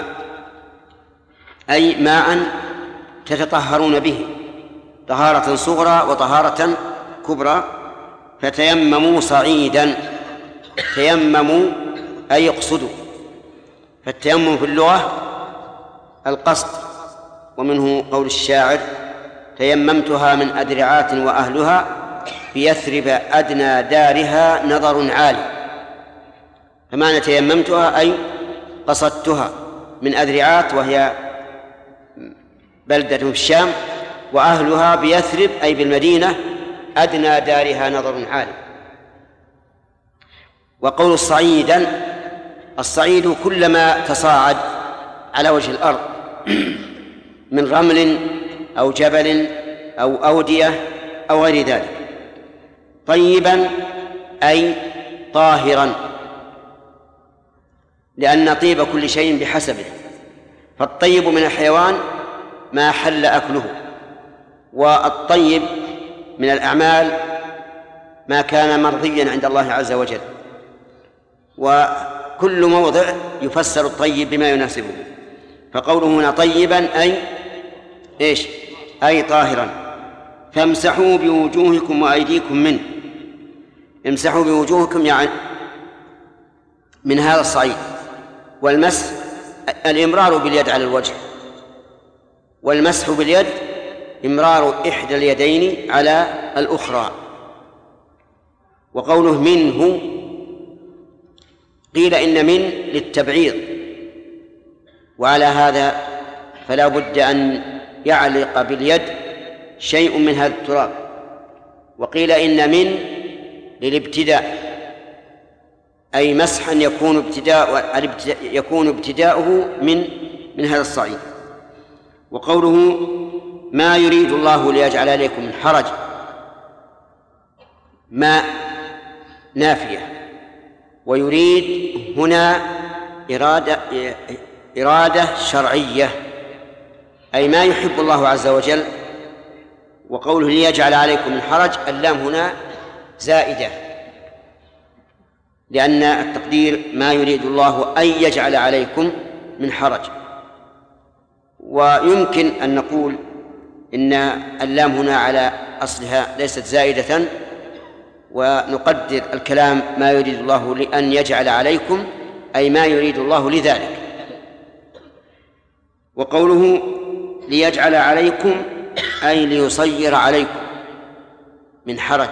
أي ماء تتطهرون به طهارة صغرى وطهارة كبرى، فتيمموا صعيدا. تيمموا أي اقصدوا. فالتيمم في اللغة القصد، ومنه قول الشاعر: تيممتها من أدرعات وأهلها بيثرب أدنى دارها نظر عالي. فمعنى تيممتها أي قصدتها من أدرعات، وهي بلدة في الشام، وأهلها بيثرب أي بالمدينة أدنى دارها نظر عالي. وقول الصعيدا: الصعيد كلما تصاعد على وجه الأرض من رمل أو جبل أو أودية أو غير ذلك. طيبا أي طاهرا، لأن طيب كل شيء بحسبه، فالطيب من الحيوان ما حل أكله، والطيب من الأعمال ما كان مرضيا عند الله عز وجل. وكل موضع يفسر الطيب بما يناسبه، فقوله هنا طيبا أي إيش؟ أي طاهرا. فامسحوا بوجوهكم وأيديكم منه. امسحوا بوجوهكم يعني من هذا الصعيد. والمسح الإمرار باليد على الوجه، والمسح باليد إمرار إحدى اليدين على الأخرى. وقوله منه قيل إن من للتبعيض، وعلى هذا فلا بد أن يعلق باليد شيء من هذا التراب. وقيل إن من للابتداء، أي مسحا يكون ابتداؤه من هذا الصعيد. وقوله ما يريد الله ليجعل عليكم من حرج، ما نافية، ويريد هنا إرادة شرعية، أي ما يحب الله عز وجل. وقوله ليجعل عليكم من حرج، اللام هنا زائدة، لأن التقدير ما يريد الله أن يجعل عليكم من حرج. ويمكن أن نقول إن اللام هنا على أصلها ليست زائدة، ونقدر الكلام ما يريد الله لأن يجعل عليكم، أي ما يريد الله لذلك. وقوله ليجعل عليكم أي ليصير عليكم من حرج.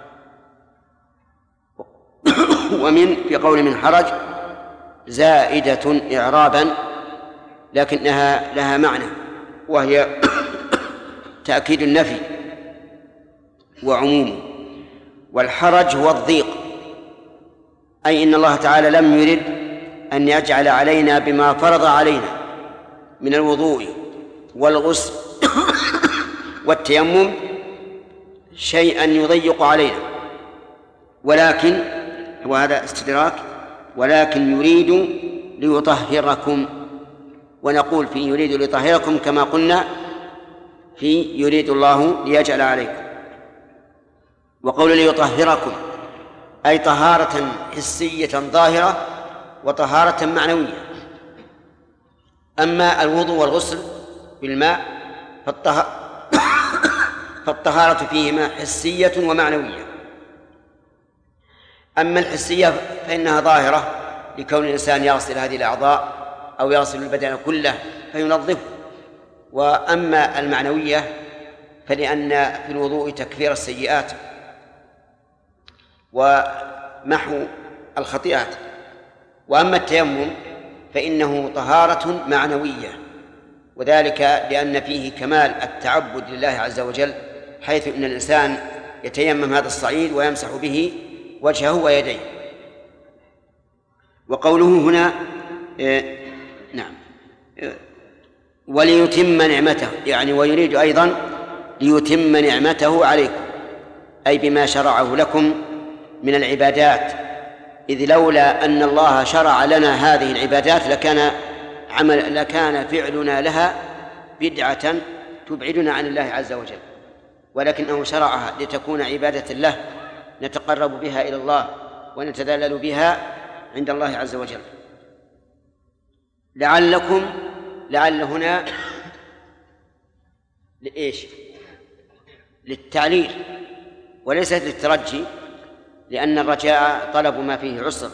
ومن في قول من حرج زائدة إعرابا، لكنها لها معنى، وهي تأكيد النفي وعمومه. والحرج هو الضيق، أي إن الله تعالى لم يرد أن يجعل علينا بما فرض علينا من الوضوء والغسل والتيمم شيئا يضيق علينا، ولكن وهذا استدراك، ولكن يريد ليطهركم. ونقول في يريد ليطهركم كما قلنا في يريد الله ليجعل عليكم. وقول ليطهركم أي طهارة حسية ظاهرة وطهارة معنوية. أما الوضوء والغسل بالماء فالطهارة فيهما حسية ومعنوية. أما الحسية فإنها ظاهرة لكون الإنسان يغسل هذه الأعضاء أو يغسل البدن كله فينظفه. وأما المعنوية فلأن في الوضوء تكفير السيئات ومحو الخطيئات. وأما التيمم فإنه طهارة معنوية، وذلك لأن فيه كمال التعبد لله عز وجل، حيث إن الإنسان يتيمم هذا الصعيد ويمسح به وجهه ويديه. وقوله هنا نعم وليتم نعمته، يعني ويريد أيضا ليتم نعمته عليكم، أي بما شرعه لكم من العبادات، إذ لولا أن الله شرع لنا هذه العبادات لكان فعلنا لها بدعة تبعدنا عن الله عز وجل، ولكنه شرعها لتكون عبادة له نتقرب بها إلى الله ونتذلل بها عند الله عز وجل. لعل هنا لإيش؟ للتعليل وليست للترجي، لأن الرجاء طلب ما فيه عسر،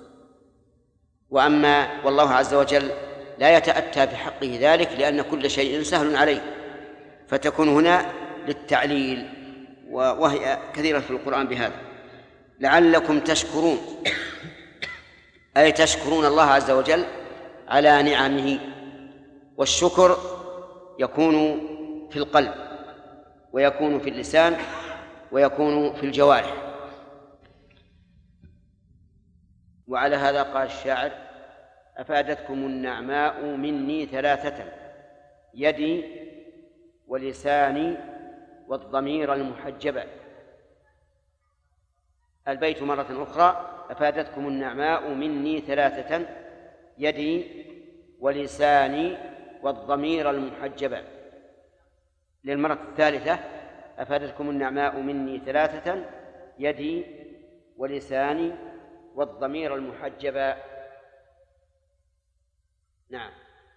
والله عز وجل لا يتأتى بحقه ذلك، لأن كل شيء سهل عليه، فتكون هنا للتعليل، وهي كثيرة في القرآن بهذا. لعلكم تشكرون، أي تشكرون الله عز وجل على نعمه، والشكر يكون في القلب ويكون في اللسان ويكون في الجوارح. وعلى هذا قال الشاعر: أفادتكم النعماء مني ثلاثة، يدي ولساني والضمير المحجبة. البيت مرة أخرى: أفادتكم النعماء مني ثلاثة، يدي ولساني والضمير المحجبة. للمرة الثالثة: أفادتكم النعماء مني ثلاثة، يدي ولساني والضمير المحجبة. نعم،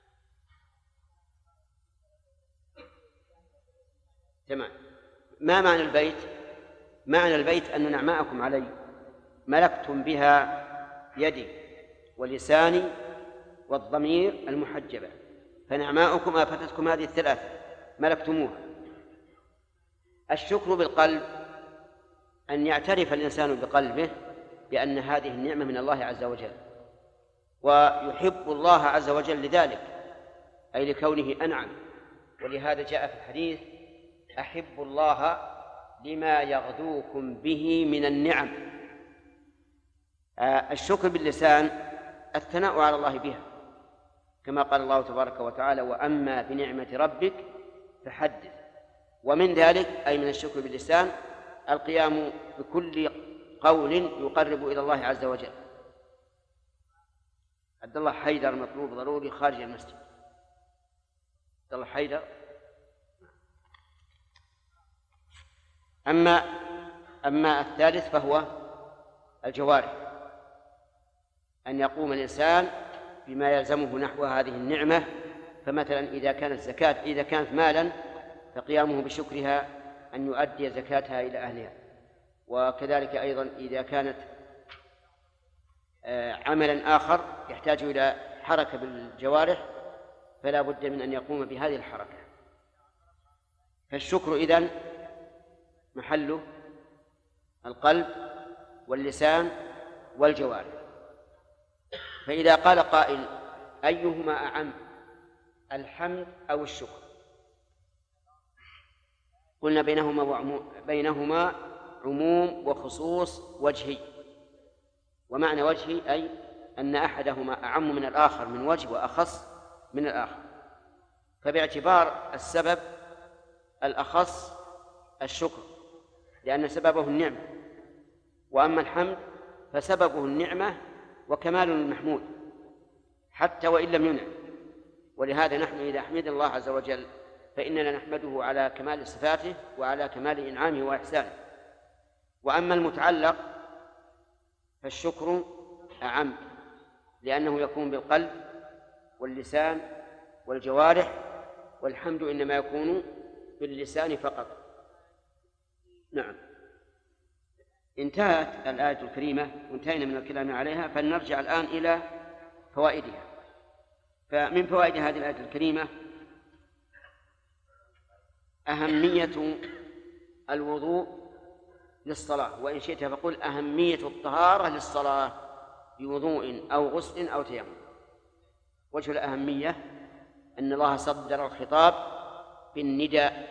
تمام. ما معنى البيت؟ معنى البيت أن نعماءكم علي ملكتم بها يدي ولساني والضمير المحجبة، فنعماءكم آفتتكم هذه الثلاثة ملكتموها. الشكر بالقلب أن يعترف الإنسان بقلبه بأن هذه النعمة من الله عز وجل، ويحب الله عز وجل لذلك، أي لكونه أنعم. ولهذا جاء في الحديث: أحب الله لما يغدوكم به من النعم. الشكر باللسان الثناء على الله بها، كما قال الله تبارك وتعالى: وأما بنعمة ربك فحدث. ومن ذلك أي من الشكر باللسان القيام بكل قول يقرب إلى الله عز وجل. عبد الله حيدر مطلوب ضروري خارج المسجد. عبد الله حيدر. أما الثالث فهو الجوارح، أن يقوم الإنسان بما يلزمه نحو هذه النعمة. فمثلا إذا كانت مالا فقيامه بشكرها أن يؤدي زكاتها إلى أهلها، وكذلك أيضا إذا كانت عملا آخر يحتاج إلى حركة بالجوارح فلا بد من أن يقوم بهذه الحركة. فالشكر إذن محله القلب واللسان والجوارح. فإذا قال قائل: أيهما أعم، الحمد أو الشكر؟ قلنا بينهما عموم وخصوص وجهي. ومعنى وجهي أي أن أحدهما أعم من الآخر من وجه وأخص من الآخر. فباعتبار السبب الأخص الشكر، لأن سببه النعمة، وأما الحمد فسببه النعمة وكمال المحمود حتى وإن لم ينعم. ولهذا نحن إذا حمدنا الله عز وجل فإننا نحمده على كمال صفاته وعلى كمال إنعامه وإحسانه. وأما المتعلق فالشكر أعم، لأنه يكون بالقلب واللسان والجوارح، والحمد إنما يكون باللسان فقط. نعم. انتهت الآية الكريمة وانتهينا من الكلام عليها، فلنرجع الآن إلى فوائدها. فمن فوائد هذه الآية الكريمة أهمية الوضوء للصلاة، وإن شئت فقل أهمية الطهارة للصلاة بوضوء أو غسل أو تيمم. وجه الأهمية أن الله صدر الخطاب بالنداء،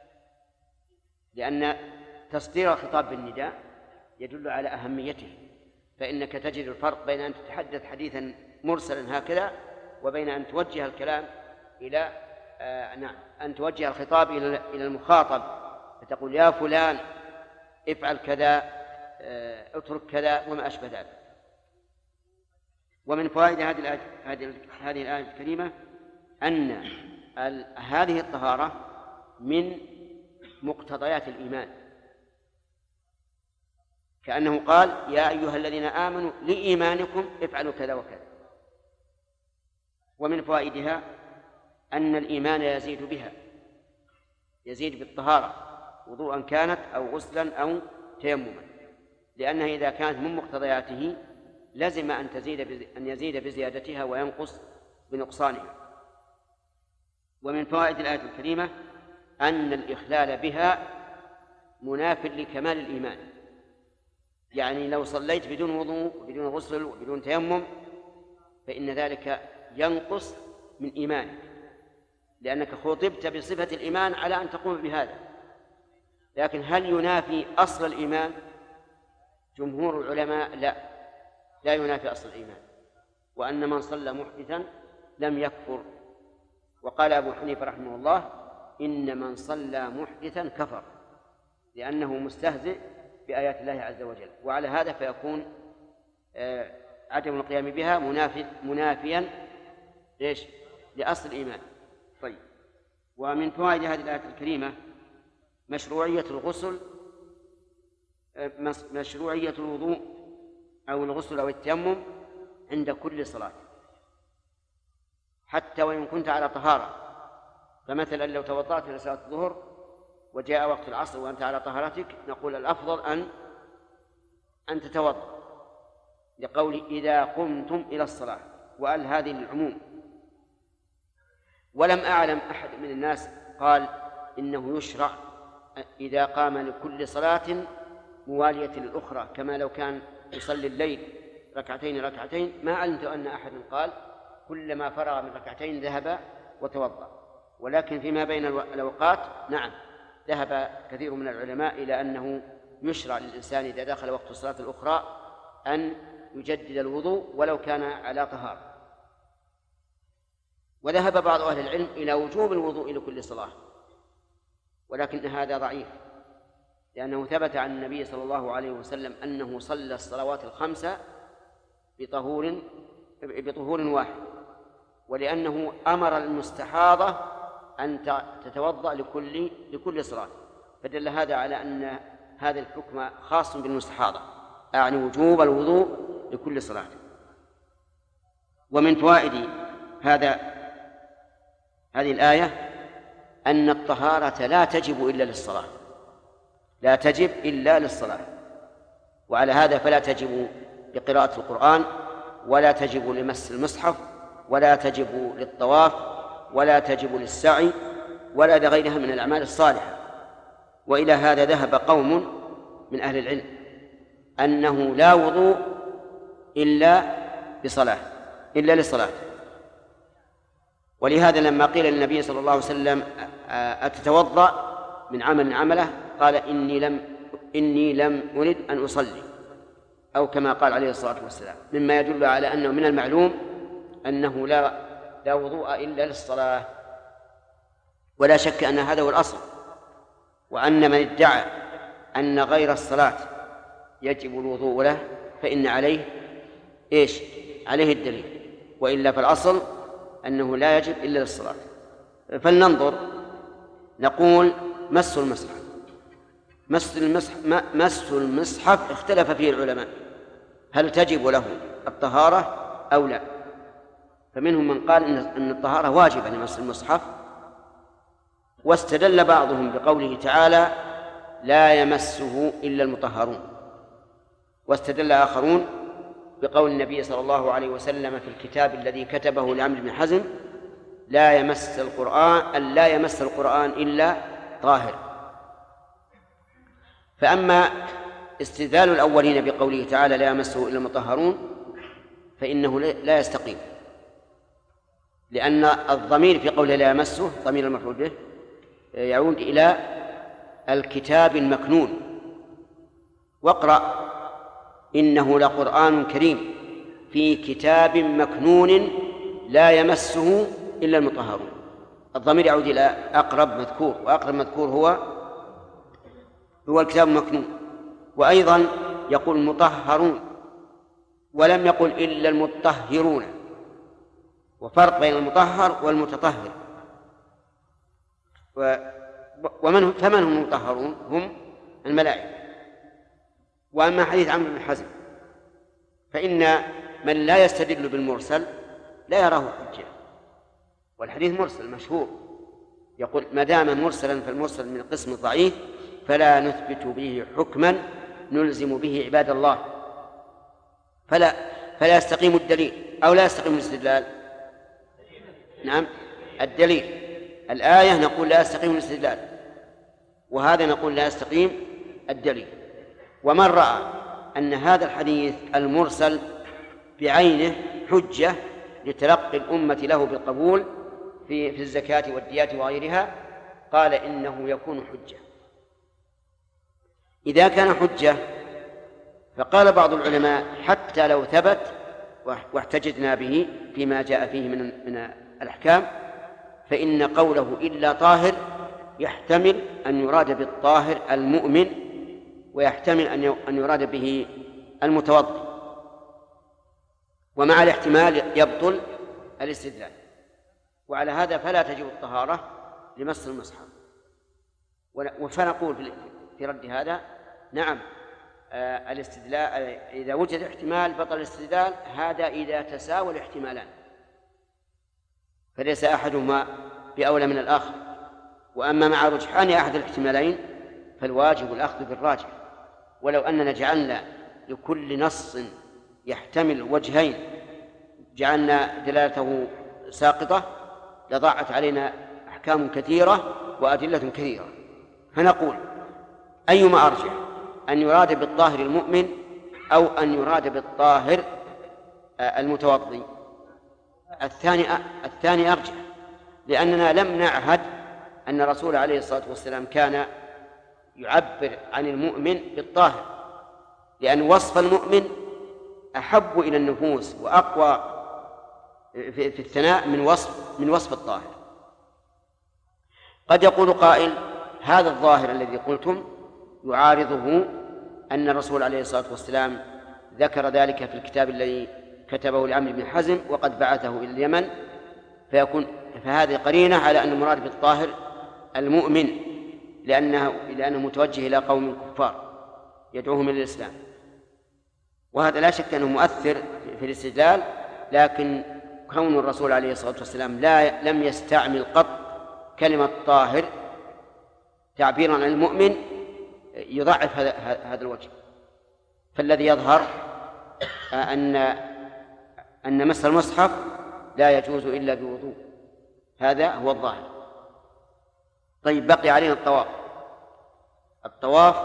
لأن تصدير الخطاب بالنداء يدل على أهميته. فإنك تجد الفرق بين أن تتحدث حديثا مرسلا هكذا وبين أن توجه الكلام إلى نعم، أن توجه الخطاب إلى المخاطب، فتقول يا فلان افعل كذا، اترك كذا، وما أشبه ذلك. ومن فوائد هذه الآية الكريمة أن هذه الطهارة من مقتضيات الإيمان، كأنه قال يا أيها الذين آمنوا لإيمانكم افعلوا كذا وكذا. ومن فوائدها أن الإيمان يزيد بها، يزيد بالطهارة وضوءا كانت أو غسلا أو تيمما، لأنها إذا كانت من مقتضياته لزم أن يزيد بزيادتها وينقص بنقصانها. ومن فوائد الآية الكريمة أن الإخلال بها مناف لكمال الإيمان، يعني لو صليت بدون وضوء وبدون غسل وبدون تيمم فإن ذلك ينقص من إيمانك، لأنك خطبت بصفة الإيمان على أن تقوم بهذا. لكن هل ينافي أصل الإيمان؟ جمهور العلماء لا ينافي أصل الإيمان، وأن من صلى محدثا لم يكفر. وقال أبو حنيفة رحمه الله إن من صلى محدثا كفر، لأنه مستهزئ بآيات الله عز وجل، وعلى هذا فيكون عدم القيام بها منافيا لأصل الإيمان. طيب، ومن فوائد هذه الآية الكريمة مشروعية الغسل، مشروعية الوضوء أو الغسل أو التيمم عند كل صلاة، حتى وإن كنت على طهارة. فمثلا لو توضأت إلى صلاة الظهر وجاء وقت العصر وأنت على طهارتك، نقول الأفضل أن تتوضأ، لقول إذا قمتم إلى الصلاة، وقال هذه للعموم. ولم أعلم أحد من الناس قال إنه يشرع إذا قام لكل صلاة موالية للأخرى، كما لو كان يصلي الليل ركعتين ركعتين، ما علمت أن أحد قال كلما فرغ من ركعتين ذهب وتوضأ. ولكن فيما بين الأوقات نعم، ذهب كثير من العلماء إلى أنه يشرع للإنسان إذا دخل وقت الصلاة الأخرى أن يجدد الوضوء ولو كان على طهارة. وذهب بعض أهل العلم إلى وجوب الوضوء لكل صلاة، ولكن هذا ضعيف، لأنه ثبت عن النبي صلى الله عليه وسلم أنه صلى الصلوات الخمسة بطهور واحد، ولأنه أمر المستحاضة أن تتوضأ لكل صلاة، فدل هذا على أن هذا الحكم خاص بالمستحاضة، أعني وجوب الوضوء لكل صلاة. ومن فوائد هذه الآية أن الطهارة لا تجب إلا للصلاة، لا تجب إلا للصلاة، وعلى هذا فلا تجب لقراءة القرآن، ولا تجب لمس المصحف، ولا تجب للطواف، ولا تجب للسعي، ولا لغيرها من الأعمال الصالحة. وإلى هذا ذهب قوم من أهل العلم أنه لا وضوء إلا للصلاة. ولهذا لما قيل للنبي صلى الله عليه وسلم أتتوضأ من عمل عمله، قال إني لم أرد أن أصلي، أو كما قال عليه الصلاة والسلام، مما يدل على أنه من المعلوم أنه لا وضوء إلا للصلاة. ولا شك أن هذا هو الأصل، وأن من ادعى أن غير الصلاة يجب الوضوء له فإن عليه عليه الدليل، وإلا فالأصل أنه لا يجب إلا للصلاة. فلننظر، نقول مس المصحف اختلف فيه العلماء هل تجب له الطهارة أو لا. فمنهم من قال أن الطهارة واجبة لمس المصحف، واستدل بعضهم بقوله تعالى لا يمسه إلا المطهرون، واستدل آخرون بقول النبي صلى الله عليه وسلم في الكتاب الذي كتبه لعمرو بن حزم لا يمس القرآن إلا طاهر. فأما استدلال الأولين بقوله تعالى لا يمسه إلا المطهرون فإنه لا يستقيم، لأن الضمير في قوله لا يمسه ضمير المفعول به يعود إلى الكتاب المكنون. واقرأ إنه لقرآن كريم في كتاب مكنون لا يمسه إلا المطهرون. الضمير يعود إلى أقرب مذكور، وأقرب مذكور هو الكتاب المكنون. وأيضا يقول مطهرون، ولم يقل إلا المطهرون، وفرق بين المطهر والمتطهر. فمن هم المطهرون؟ هم الملائكة. وأما حديث عمرو بن حزم فإن من لا يستدل بالمرسل لا يراه حجة، والحديث مرسل مشهور، يقول ما دام مرسلا فالمرسل من القسم الضعيف فلا نثبت به حكما نلزم به عباد الله، فلا يستقيم الدليل أو لا يستقيم الاستدلال. نعم، الدليل الآية نقول لا يستقيم الاستدلال، وهذا نقول لا يستقيم الدليل. ومن رأى أن هذا الحديث المرسل بعينه حجة لتلقي الأمة له بالقبول في الزكاة والديات وغيرها قال إنه يكون حجة. إذا كان حجة فقال بعض العلماء حتى لو ثبت واحتججنا به فيما جاء فيه من الأحكام فإن قوله إلا طاهر يحتمل أن يراد بالطاهر المؤمن، ويحتمل أن يراد به المتوضئ، ومع الاحتمال يبطل الاستدلال. وعلى هذا فلا تجب الطهارة لمس المصحف. فنقول في رد هذا نعم، الاستدلال إذا وجد احتمال بطل الاستدلال، هذا إذا تساوى الاحتمالان، فليس أحدهما بأولى من الآخر. وأما مع رجحان أحد الاحتمالين فالواجب الأخذ بالراجح. ولو أننا جعلنا لكل نص يحتمل وجهين جعلنا دلالته ساقطة لضاعت علينا أحكام كثيرة وأدلة كثيرة. فنقول أيما أرجح، أن يراد بالطاهر المؤمن أو أن يراد بالطاهر المتوضي؟ الثاني أرجح، لأننا لم نعهد أن الرسول عليه الصلاة والسلام كان يعبر عن المؤمن بالطاهر، لأن وصف المؤمن أحب إلى النفوس وأقوى في الثناء من وصف الطاهر. قد يقول قائل هذا الظاهر الذي قلتم يعارضه أن الرسول عليه الصلاة والسلام ذكر ذلك في الكتاب الذي كتبه لعمرو بن حزم وقد بعثه إلى اليمن، فهذه قرينة على أن المراد بالطاهر المؤمن، لأنه متوجه إلى قوم كفار يدعوهم إلى الإسلام. وهذا لا شك أنه مؤثر في الاستدلال، لكن كون الرسول عليه الصلاة والسلام لم يستعمل قط كلمة طاهر تعبيرا عن المؤمن يضعف هذا الوجه. فالذي يظهر أن مس المصحف لا يجوز إلا بوضوء، هذا هو الظاهر. طيب، بقي علينا الطواف.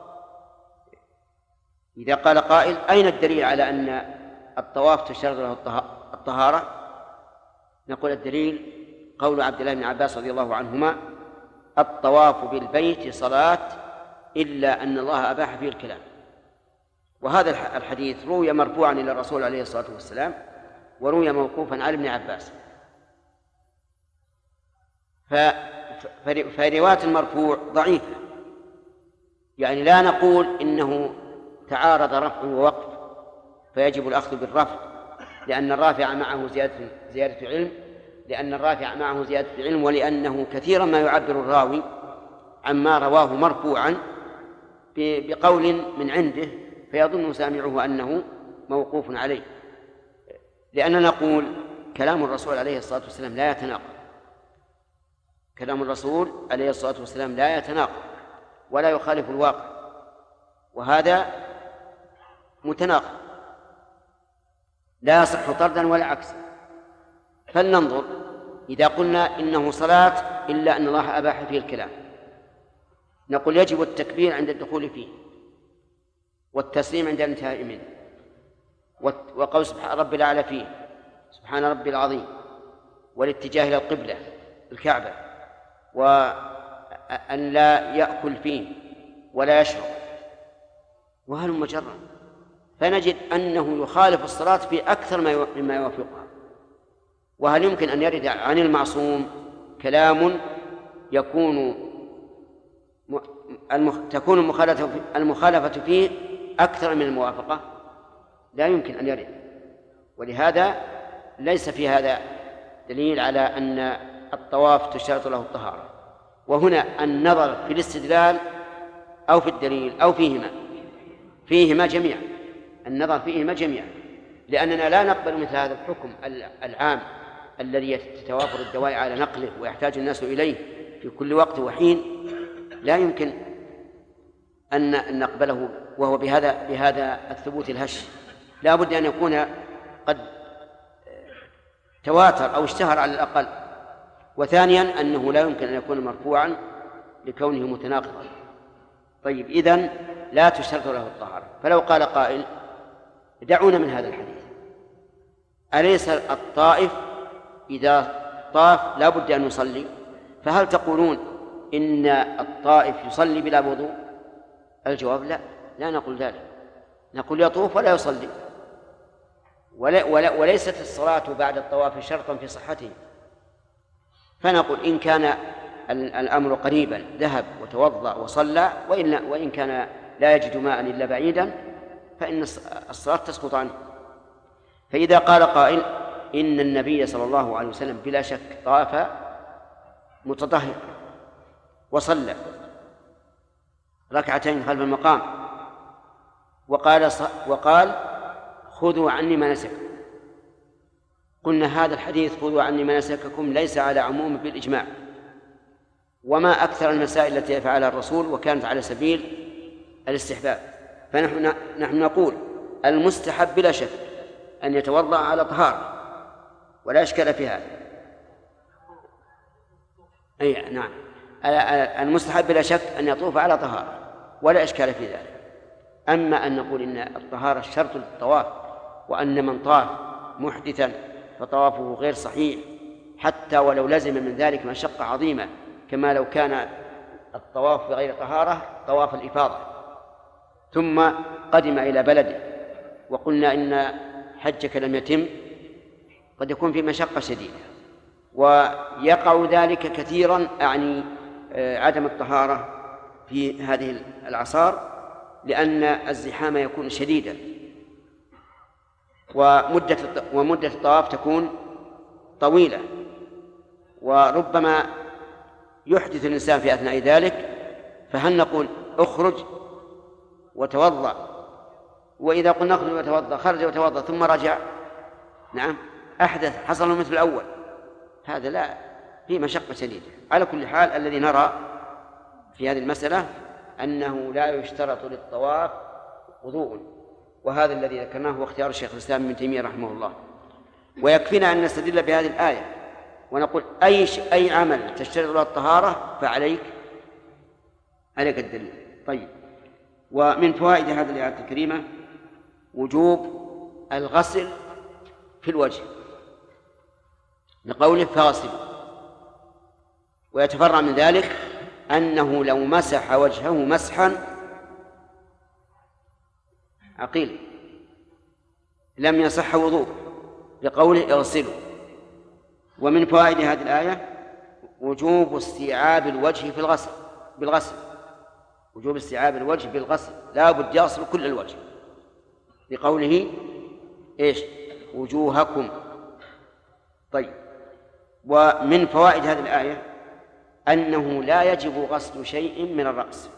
إذا قال قائل أين الدليل على أن الطواف تشترط له الطهارة؟ نقول الدليل قول عبد الله بن عباس رضي الله عنهما: الطواف بالبيت صلاة إلا أن الله أباح فيه الكلام. وهذا الحديث روي مرفوعا إلى الرسول عليه الصلاة والسلام، وروي موقوفا على ابن عباس. فرواية المرفوع ضعيفة، يعني لا نقول إنه تعارض رفع ووقف فيجب الأخذ بالرفع، لأن الرافع معه زيادة علم، ولأنه كثيرا ما يعبر الراوي عما رواه مرفوعا بقول من عنده فيظن سامعه أنه موقوف عليه. لأننا نقول كلام الرسول عليه الصلاة والسلام لا يتناقض، كلام الرسول عليه الصلاة والسلام لا يتناقض ولا يخالف الواقع، وهذا متناقض لا يصح طردا ولا عكسا. فلننظر، إذا قلنا إنه صلاة إلا أن الله أباح فيه الكلام، نقول يجب التكبير عند الدخول فيه، والتسليم عند الانتهاء منه، وقول سبحان ربي الأعلى فيه، سبحان ربي العظيم، والاتجاه إلى القبلة الكعبة، وأن لا يأكل فيه ولا يشرب، وهل مجرد. فنجد أنه يخالف الصلاة في أكثر مما يوافقها. وهل يمكن أن يرد عن المعصوم كلام تكون المخالفة فيه أكثر من الموافقة؟ لا يمكن أن يرد. ولهذا ليس في هذا دليل على أن الطواف تشترط له الطهارة. وهنا النظر في الاستدلال أو في الدليل أو فيهما جميعا، النظر فيهما جميعا، لأننا لا نقبل مثل هذا الحكم العام الذي تتوافر الدواء على نقله ويحتاج الناس إليه في كل وقت وحين. لا يمكن أن نقبله وهو بهذا الثبوت الهش. لا بد أن يكون قد تواتر أو اشتهر على الأقل. وثانيا أنه لا يمكن أن يكون مرفوعا لكونه متناقضا. طيب، إذن لا تشترط له الطهارة. فلو قال قائل دعونا من هذا الحديث، أليس الطائف إذا طاف لا بد أن يصلي؟ فهل تقولون إن الطائف يصلي بلا وضوء؟ الجواب لا نقول ذلك، نقول يطوف ولا يصلي. وليست الصلاة بعد الطواف شرطا في صحته. فنقول إن كان الأمر قريبا ذهب وتوضأ وصلى، وإن كان لا يجد ماء إلا بعيدا فإن الصلاة تسقط عنه. فإذا قال قائل إن النبي صلى الله عليه وسلم بلا شك طاف متطهر وصلى ركعتين خلف المقام وقال خذوا عني مناسككم، قلنا هذا الحديث خذوا عني مناسككم ليس على عموم بالإجماع، وما أكثر المسائل التي يفعلها الرسول وكانت على سبيل الاستحباب. فنحن نقول المستحب بلا شك أن يتوضأ على طهارة ولا إشكال في هذا. أي نعم، المستحب بلا شك أن يطوف على طهارة ولا إشكال في ذلك. أما أن نقول إن الطهارة شرط للطواف، وأن من طاف محدثا فطوافه غير صحيح حتى ولو لزم من ذلك مشقة عظيمة، كما لو كان الطواف بغير طهارة طواف الإفاضة ثم قدم إلى بلده وقلنا إن حجك لم يتم، قد يكون في مشقة شديدة، ويقع ذلك كثيرا، أعني عدم الطهارة في هذه الأعصار، لأن الزحام يكون شديدا ومدة الطواف تكون طويلة، وربما يحدث الإنسان في أثناء ذلك. فهل نقول اخرج وتوضأ، وإذا قلنا اخرج وتوضأ خرج وتوضأ ثم رجع، نعم أحدث حصل مثل الأول، هذا لا، فيه مشقة شديدة. على كل حال الذي نرى في هذه المسألة أنه لا يشترط للطواف وضوء، وهذا الذي ذكرناه هو اختيار الشيخ الإسلام ابن تيمية رحمه الله. ويكفينا أن نستدل بهذه الآية ونقول أي عمل تشترط له الطهارة فعليك الدليل. طيب، ومن فوائد هذه الآية الكريمة وجوب الغسل في الوجه لقوله فاغسلوا، ويتفرع من ذلك أنه لو مسح وجهه مسحا عقيل لم يصح وضوء بقوله اغسلوا. ومن فوائد هذه الآية وجوب استيعاب الوجه بالغسل، وجوب استيعاب الوجه بالغسل، لا بد يغسل كل الوجه بقوله إيش؟ وجوهكم. طيب، ومن فوائد هذه الآية أنه لا يجب غسل شيء من الرأس،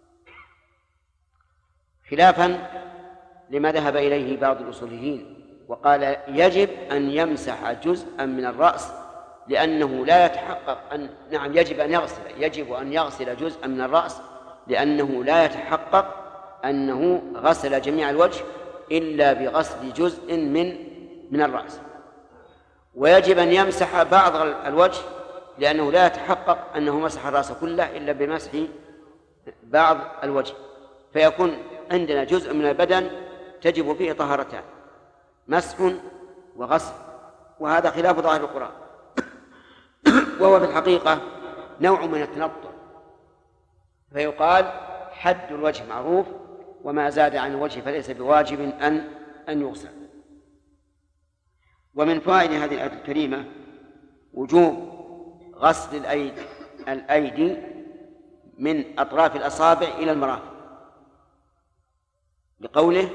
خلافا لما ذهب إليه بعض الأصوليين وقال يجب أن يمسح جزءا من الرأس، لأنه لا يتحقق نعم يجب أن يغسل جزءا من الرأس، لأنه لا يتحقق أنه غسل جميع الوجه إلا بغسل جزء من الرأس. ويجب أن يمسح بعض الوجه، لأنه لا يتحقق أنه مسح الرأس كله إلا بمسح بعض الوجه، فيكون عندنا جزء من البدن تجب فيه طهارتان، مسح وغسل، وهذا خلاف ظاهر القرآن وهو في الحقيقة نوع من التنطع. فيقال حد الوجه معروف، وما زاد عن الوجه فليس بواجب أن يغسل. ومن فوائد هذه الآية الكريمة وجوب غسل الأيدي من أطراف الأصابع إلى المرافق، بقوله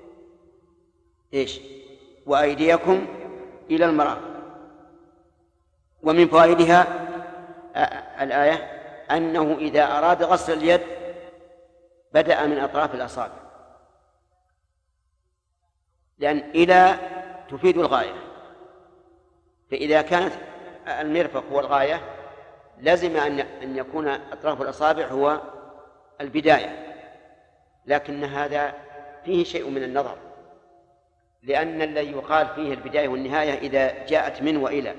إيش؟ وأيديكم إلى المرافق. ومن فوائدها الآية أنه إذا أراد غسل اليد بدأ من أطراف الأصابع، لأن إلى تفيد الغاية، فإذا كانت المرفق هو الغاية لازم أن يكون أطراف الأصابع هو البداية، لكن هذا فيه شيء من النظر، لأن الذي يقال فيه البداية والنهاية إذا جاءت من وإلى،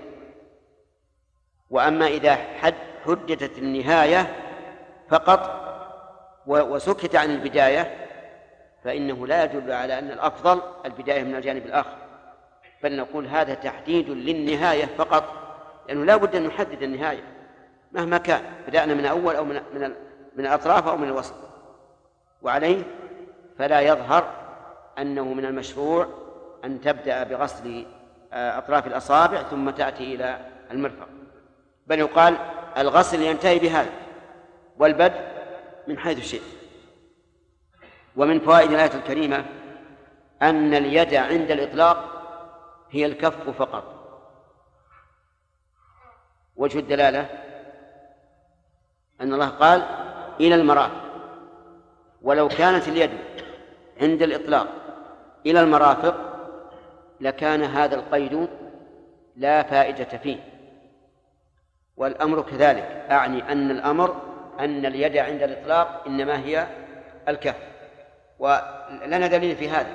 وأما إذا حددت النهاية فقط وسكت عن البداية فإنه لا يدل على أن الأفضل البداية من الجانب الآخر، بل نقول هذا تحديد للنهاية فقط، لأنه لا بد أن نحدد النهاية مهما كان، بدأنا من أول أو من الأطراف أو من الوسط. وعليه فلا يظهر أنه من المشروع أن تبدأ بغسل أطراف الأصابع ثم تأتي إلى المرفق، بل يقال الغسل ينتهي بهذا والبدء من حيث شئت. ومن فوائد الآية الكريمة أن اليد عند الإطلاق هي الكف فقط. وجه الدلالة أن الله قال إلى المرافق، ولو كانت اليد عند الإطلاق إلى المرافق لكان هذا القيد لا فائدة فيه، والأمر كذلك، أعني أن الأمر أن اليد عند الإطلاق إنما هي الكف. ولنا دليل في هذا،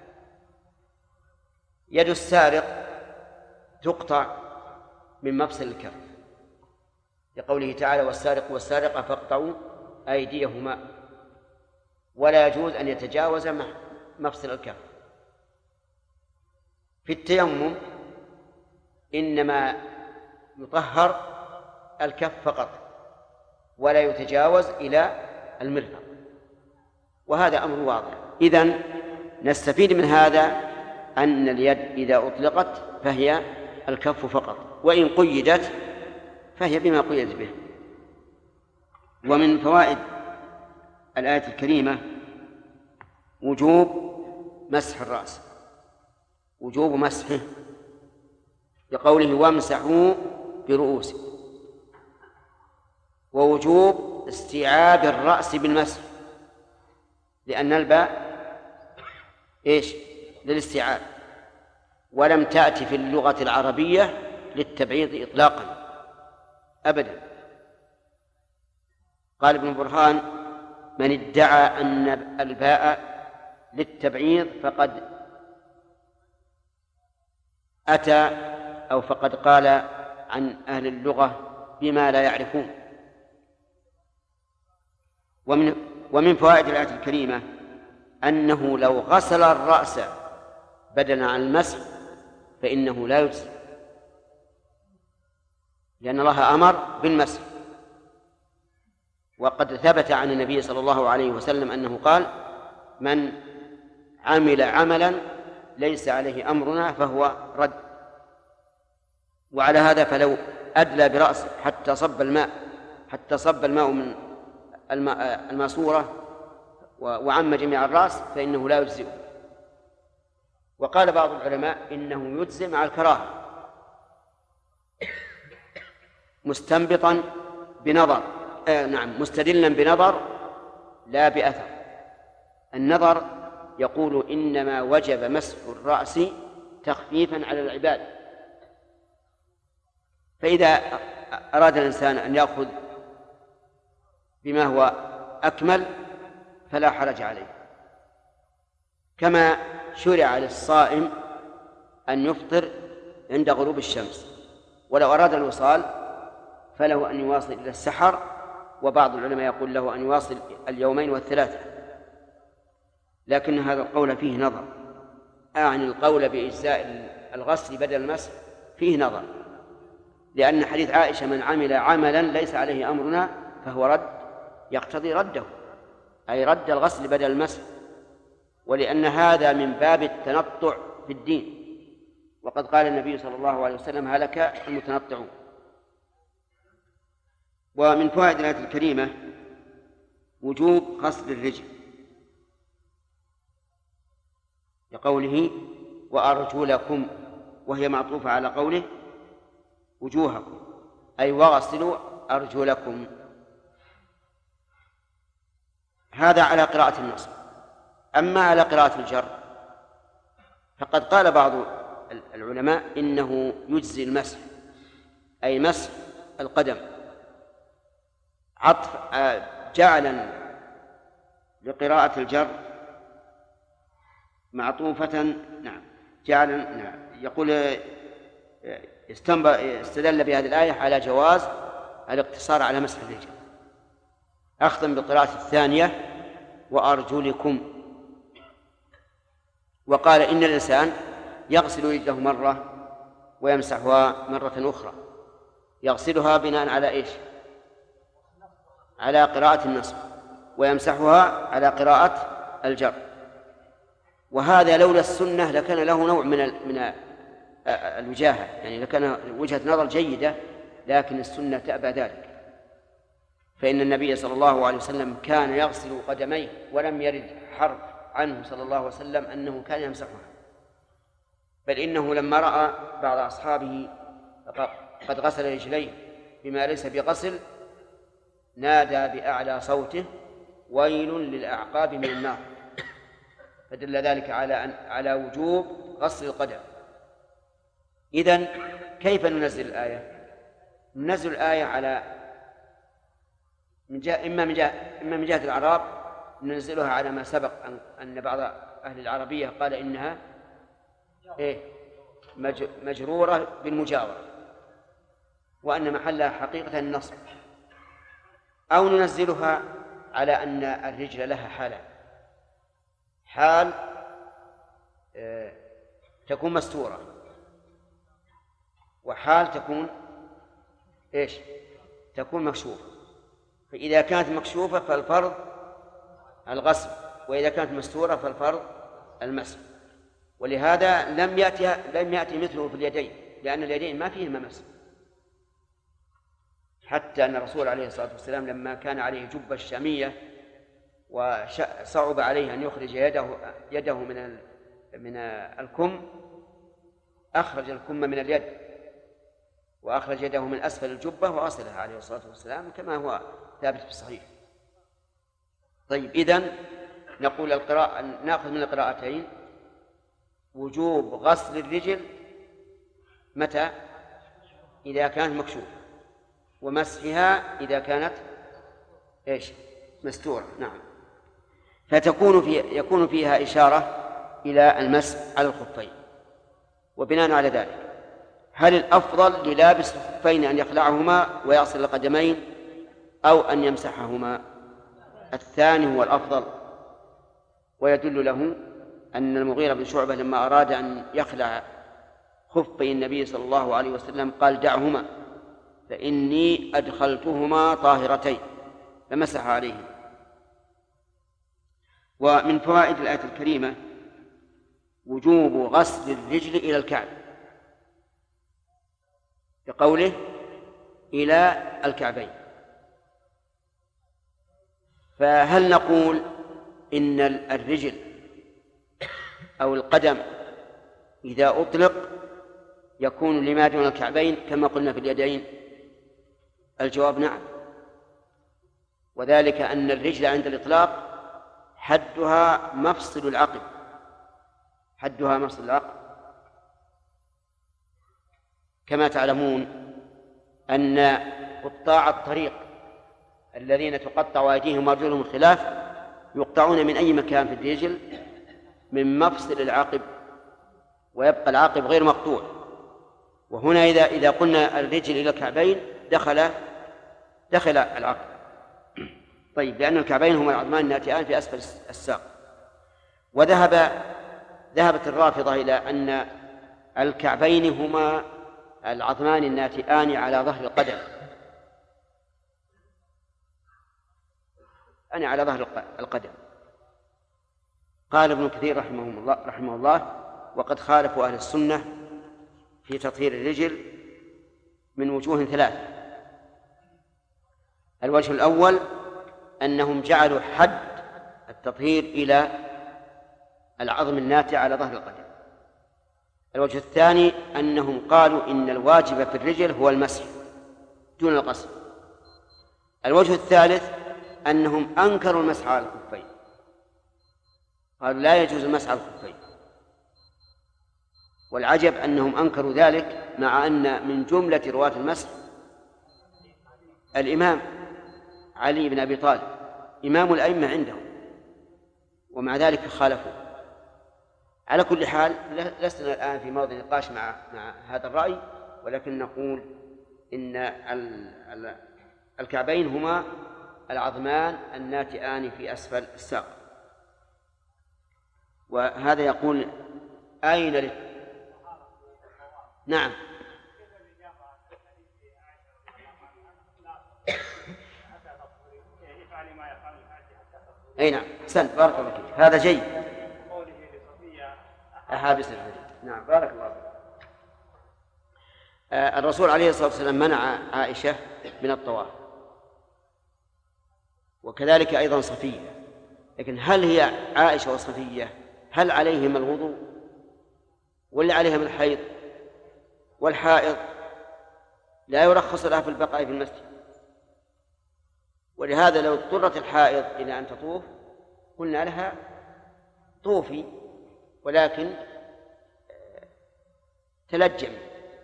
يد السارق تقطع من مفصل الكف لقوله تعالى والسارق والسارقة فاقطعوا أيديهما، ولا يجوز أن يتجاوز مفصل الكف. في التيمم إنما يطهر الكف فقط ولا يتجاوز إلى المرفق، وهذا أمر واضح. إذن نستفيد من هذا أن اليد إذا أطلقت فهي الكف فقط، وإن قيدت فهي بما قيدت به. ومن فوائد الآية الكريمة وجوب مسح الرأس، وجوب مسحه لقوله وامسحوا برؤوسكم، ووجوب استيعاب الرأس بالمسح، لأن الباء إيش؟ للاستيعاب، ولم تأتي في اللغة العربية للتبعيض إطلاقا أبدا. قال ابن برهان من ادعى أن الباء للتبعيض فقد أتى أو فقد قال عن أهل اللغة بما لا يعرفون. ومن فوائد الآية الكريمة أنه لو غسل الرأس بدلا عن المسح فإنه لا يجزي، لأن الله أمر بالمسح. وقد ثبت عن النبي صلى الله عليه وسلم أنه قال من عمل عملا ليس عليه أمرنا فهو رد. وعلى هذا فلو أدلى برأسه حتى صب الماء من الماسورة وعم جميع الرأس فإنه لا يجزئ. وقال بعض العلماء إنه يجزئ مع الكراهة مستنبطا بنظر مستدلا بنظر لا بأثر. النظر يقول إنما وجب مسح الرأس تخفيفا على العباد، فإذا أراد الإنسان أن يأخذ بما هو أكمل فلا حرج عليه، كما شرع للصائم أن يفطر عند غروب الشمس، ولو أراد الوصال فله أن يواصل إلى السحر، وبعض العلماء يقول له أن يواصل اليومين والثلاثة، لكن هذا القول فيه نظر، أعني القول بإجزاء الغسل بدل المسح فيه نظر، لأن حديث عائشة من عمل عملا ليس عليه أمرنا فهو رد يقتضي رده، أي رد الغسل بدل المسح، ولأن هذا من باب التنطع في الدين، وقد قال النبي صلى الله عليه وسلم هلك المتنطعون. ومن فوائد الآية الكريمة وجوب غسل الرجل لقوله وأرجلكم، وهي معطوفة على قوله وجوهكم، أي وغسلوا أرجلكم. هذا على قراءة النصب. أما على قراءة الجر فقد قال بعض العلماء إنه يجزي المسح، أي مسح القدم، عطف جعلا لقراءة الجر معطوفة. نعم جعلا. نعم يقول استدل بهذه الآية على جواز الاقتصار على مسح الرجل، أخذا بالقراءة الثانية وأرجلكم. وقال إن الإنسان يغسل رجله مرة ويمسحها مرة أخرى، يغسلها بناء على إيش؟ على قراءة النصب، ويمسحها على قراءة الجر. وهذا لولا السنة لكان له نوع من الوجاهة، يعني لكان وجهة نظر جيدة، لكن السنة تأبى ذلك. فإن النبي صلى الله عليه وسلم كان يغسل قدميه، ولم يرد حرف عنه صلى الله عليه وسلم أنه كان يمسحها، بل إنه لما رأى بعض أصحابه قد غسل رجليه بما ليس بغسل نادى بأعلى صوته ويل للأعقاب من النار، فدل ذلك على وجوب غسل القدم. إذن كيف ننزل الآية؟ ننزل الآية على إما من جهة الأعراب ننزلها على ما سبق أن بعض أهل العربية قال إنها مجرورة بالمجاورة، وأن محلها حقيقة النصب، أو ننزلها على أن الرجل لها حالان: حال تكون مستورة، وحال تكون إيش؟ تكون مكشوفة. فإذا كانت مكشوفة فالفرض الغسل، وإذا كانت مستورة فالفرض المسح. ولهذا لم يأتي مثله في اليدين، لأن اليدين ما فيهما مسح، حتى أن الرسول عليه الصلاة والسلام لما كان عليه جبة الشامية وصعب عليه أن يخرج يده من الكم، أخرج الكم من اليد وأخرج يده من أسفل الجبة وغسلها عليه الصلاة والسلام كما هو ثابت في الصحيح. طيب، إذن نقول نأخذ من القراءتين وجوب غسل الرجل متى؟ إذا كانت مكشوفة، ومسحها إذا كانت إيش؟ مستورة. نعم. يكون فيها إشارة إلى المسح على الخفين. وبناء على ذلك هل الأفضل للابس الخفين أن يخلعهما ويغسل القدمين أو أن يمسحهما؟ الثاني هو الأفضل، ويدل له أن المغيرة بن شعبة لما أراد أن يخلع خفي النبي صلى الله عليه وسلم قال: دعهما فإني أدخلتهما طاهرتين، فمسح عليهم. ومن فوائد الآية الكريمة وجوب غسل الرجل إلى الكعب، بقوله إلى الكعبين. فهل نقول إن الرجل أو القدم إذا أطلق يكون لما دون الكعبين كما قلنا في اليدين؟ الجواب نعم، وذلك أن الرجل عند الإطلاق حدها مفصل العقل، حدها مفصل العقل. كما تعلمون أن قطاع الطريق الذين تقطع أيديهم وأرجلهم الخلاف يقطعون من أي مكان في الرجل؟ من مفصل العقب، ويبقى العقب غير مقطوع. وهنا إذا قلنا الرجل إلى الكعبين دخل العقب. طيب، لأن الكعبين هما العظمان الناتئان في أسفل الساق. ذهبت الرافضة إلى أن الكعبين هما العظمان الناتئان على ظهر القدم، على ظهر القدم. قال ابن كثير رحمه الله: وقد خالفوا أهل السنة في تطهير الرجل من وجوه ثلاثة. الوجه الأول أنهم جعلوا حد التطهير إلى العظم الناتئ على ظهر القدم. الوجه الثاني أنهم قالوا إن الواجب في الرجل هو المسح دون الغسل. الوجه الثالث أنهم أنكروا المسح على الخفين، قالوا لا يجوز المسح على الخفين. والعجب أنهم أنكروا ذلك مع أن من جملة رواة المسح الإمام علي بن أبي طالب إمام الأئمة عندهم، ومع ذلك خالفوا. على كل حال لسنا الآن في موضع نقاش مع هذا الرأي، ولكن نقول إن الكعبين هما العظمان الناتئان في أسفل الساق. وهذا يقول أين نعم. أي نعم، أحسنت، بارك الله فيك، هذا جيد. أحابس الحديث، نعم، بارك الله فيك. الرسول عليه الصلاة والسلام منع عائشة من الطواف، وكذلك أيضا صفية. لكن هل هي عائشة وصفية هل عليهما الوضوء ولا عليهم الحيض؟ والحائض لا يرخص لها في البقاء في المسجد، ولهذا لو اضطرت الحائض إلى أن تطوف قلنا لها طوفي، ولكن تلجم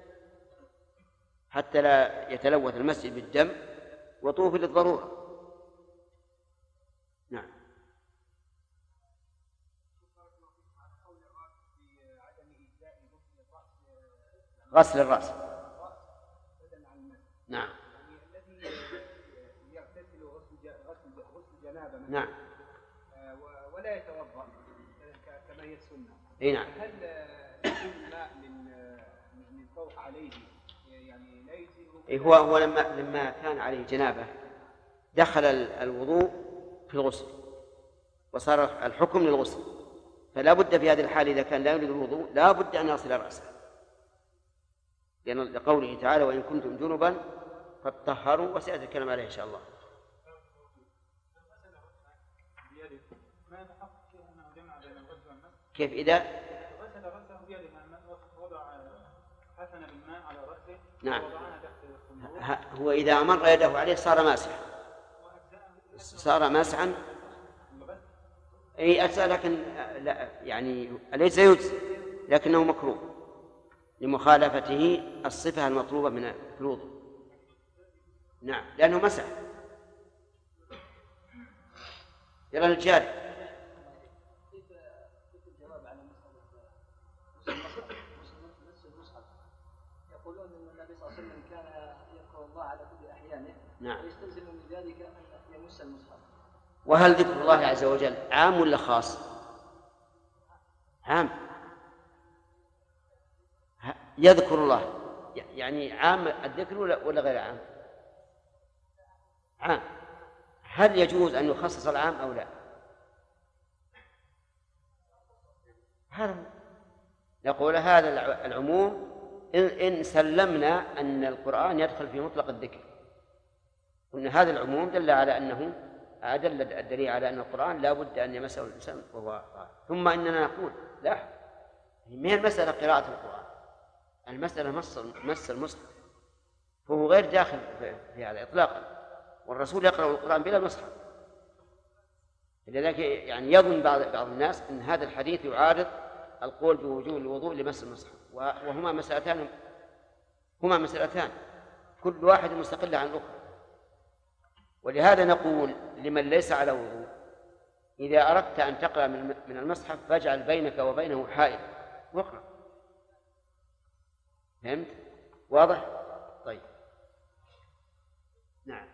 حتى لا يتلوث المسجد بالدم، وطوفي للضرورة. نعم. غسل الرأس. نعم. الذي يغتسل غسل جنابه نعم. ولا يتوضأ كما هي السنة. اي نعم. هل يكون الماء من فوق عليه يعني لا يجزئه؟ هو لما كان عليه جنابه دخل الوضوء في الغسل وصار الحكم للغسل، فلا بد في هذه الحال إذا كان لا يريد الوضوء لا بد أن يغسل رأسه، لأن لقوله تعالى وإن كنتم جنبا فاطهروا، وسيأتي الكلام عليه إن شاء الله. كيف إذا غسل رأسه بيده وضع حسن بالماء على رأسه؟ نعم. هو إذا أمر يده عليه صار ماسحا، صار ماسحا. أي أجزاء، لكن لا يعني ليس يجزي، لكنه مكروه لمخالفته الصفة المطلوبة من الوضوء. نعم، لأنه مسح. يرى الجاري. يقولون ان النبي صلى الله عليه وسلم كان يذكر الله على كل احيانه، نعم، ويستلزم من ذلك ان يمس المصحف. وهل ذكر الله عز وجل عام ولا خاص؟ عام. يذكر الله يعني عام الذكر ولا غير عام؟ عام. هل يجوز أن يخصص العام أو لا؟ هذا نقول هذا العموم إن سلمنا أن القرآن يدخل في مطلق الذكر، وأن هذا العموم دل على أنه أدل الدليل على أن القرآن لا بد أن يمسه الإنسان وهو قائم. ثم إننا نقول لا، ما هي المسألة قراءة القرآن، المسألة مس المصحف، فهو غير داخل في هذا إطلاقا، والرسول يقرأ القرآن بلا مصحف. لذلك يعني يظن بعض الناس أن هذا الحديث يعارض القول بوجوب الوضوء لمس المصحف، وهما مسألتان كل واحد مستقل عن الأخرى. ولهذا نقول لمن ليس على وضوء إذا أردت أن تقرأ من المصحف فاجعل بينك وبينه حائل واقرأ. فهمت؟ واضح؟ طيب. نعم.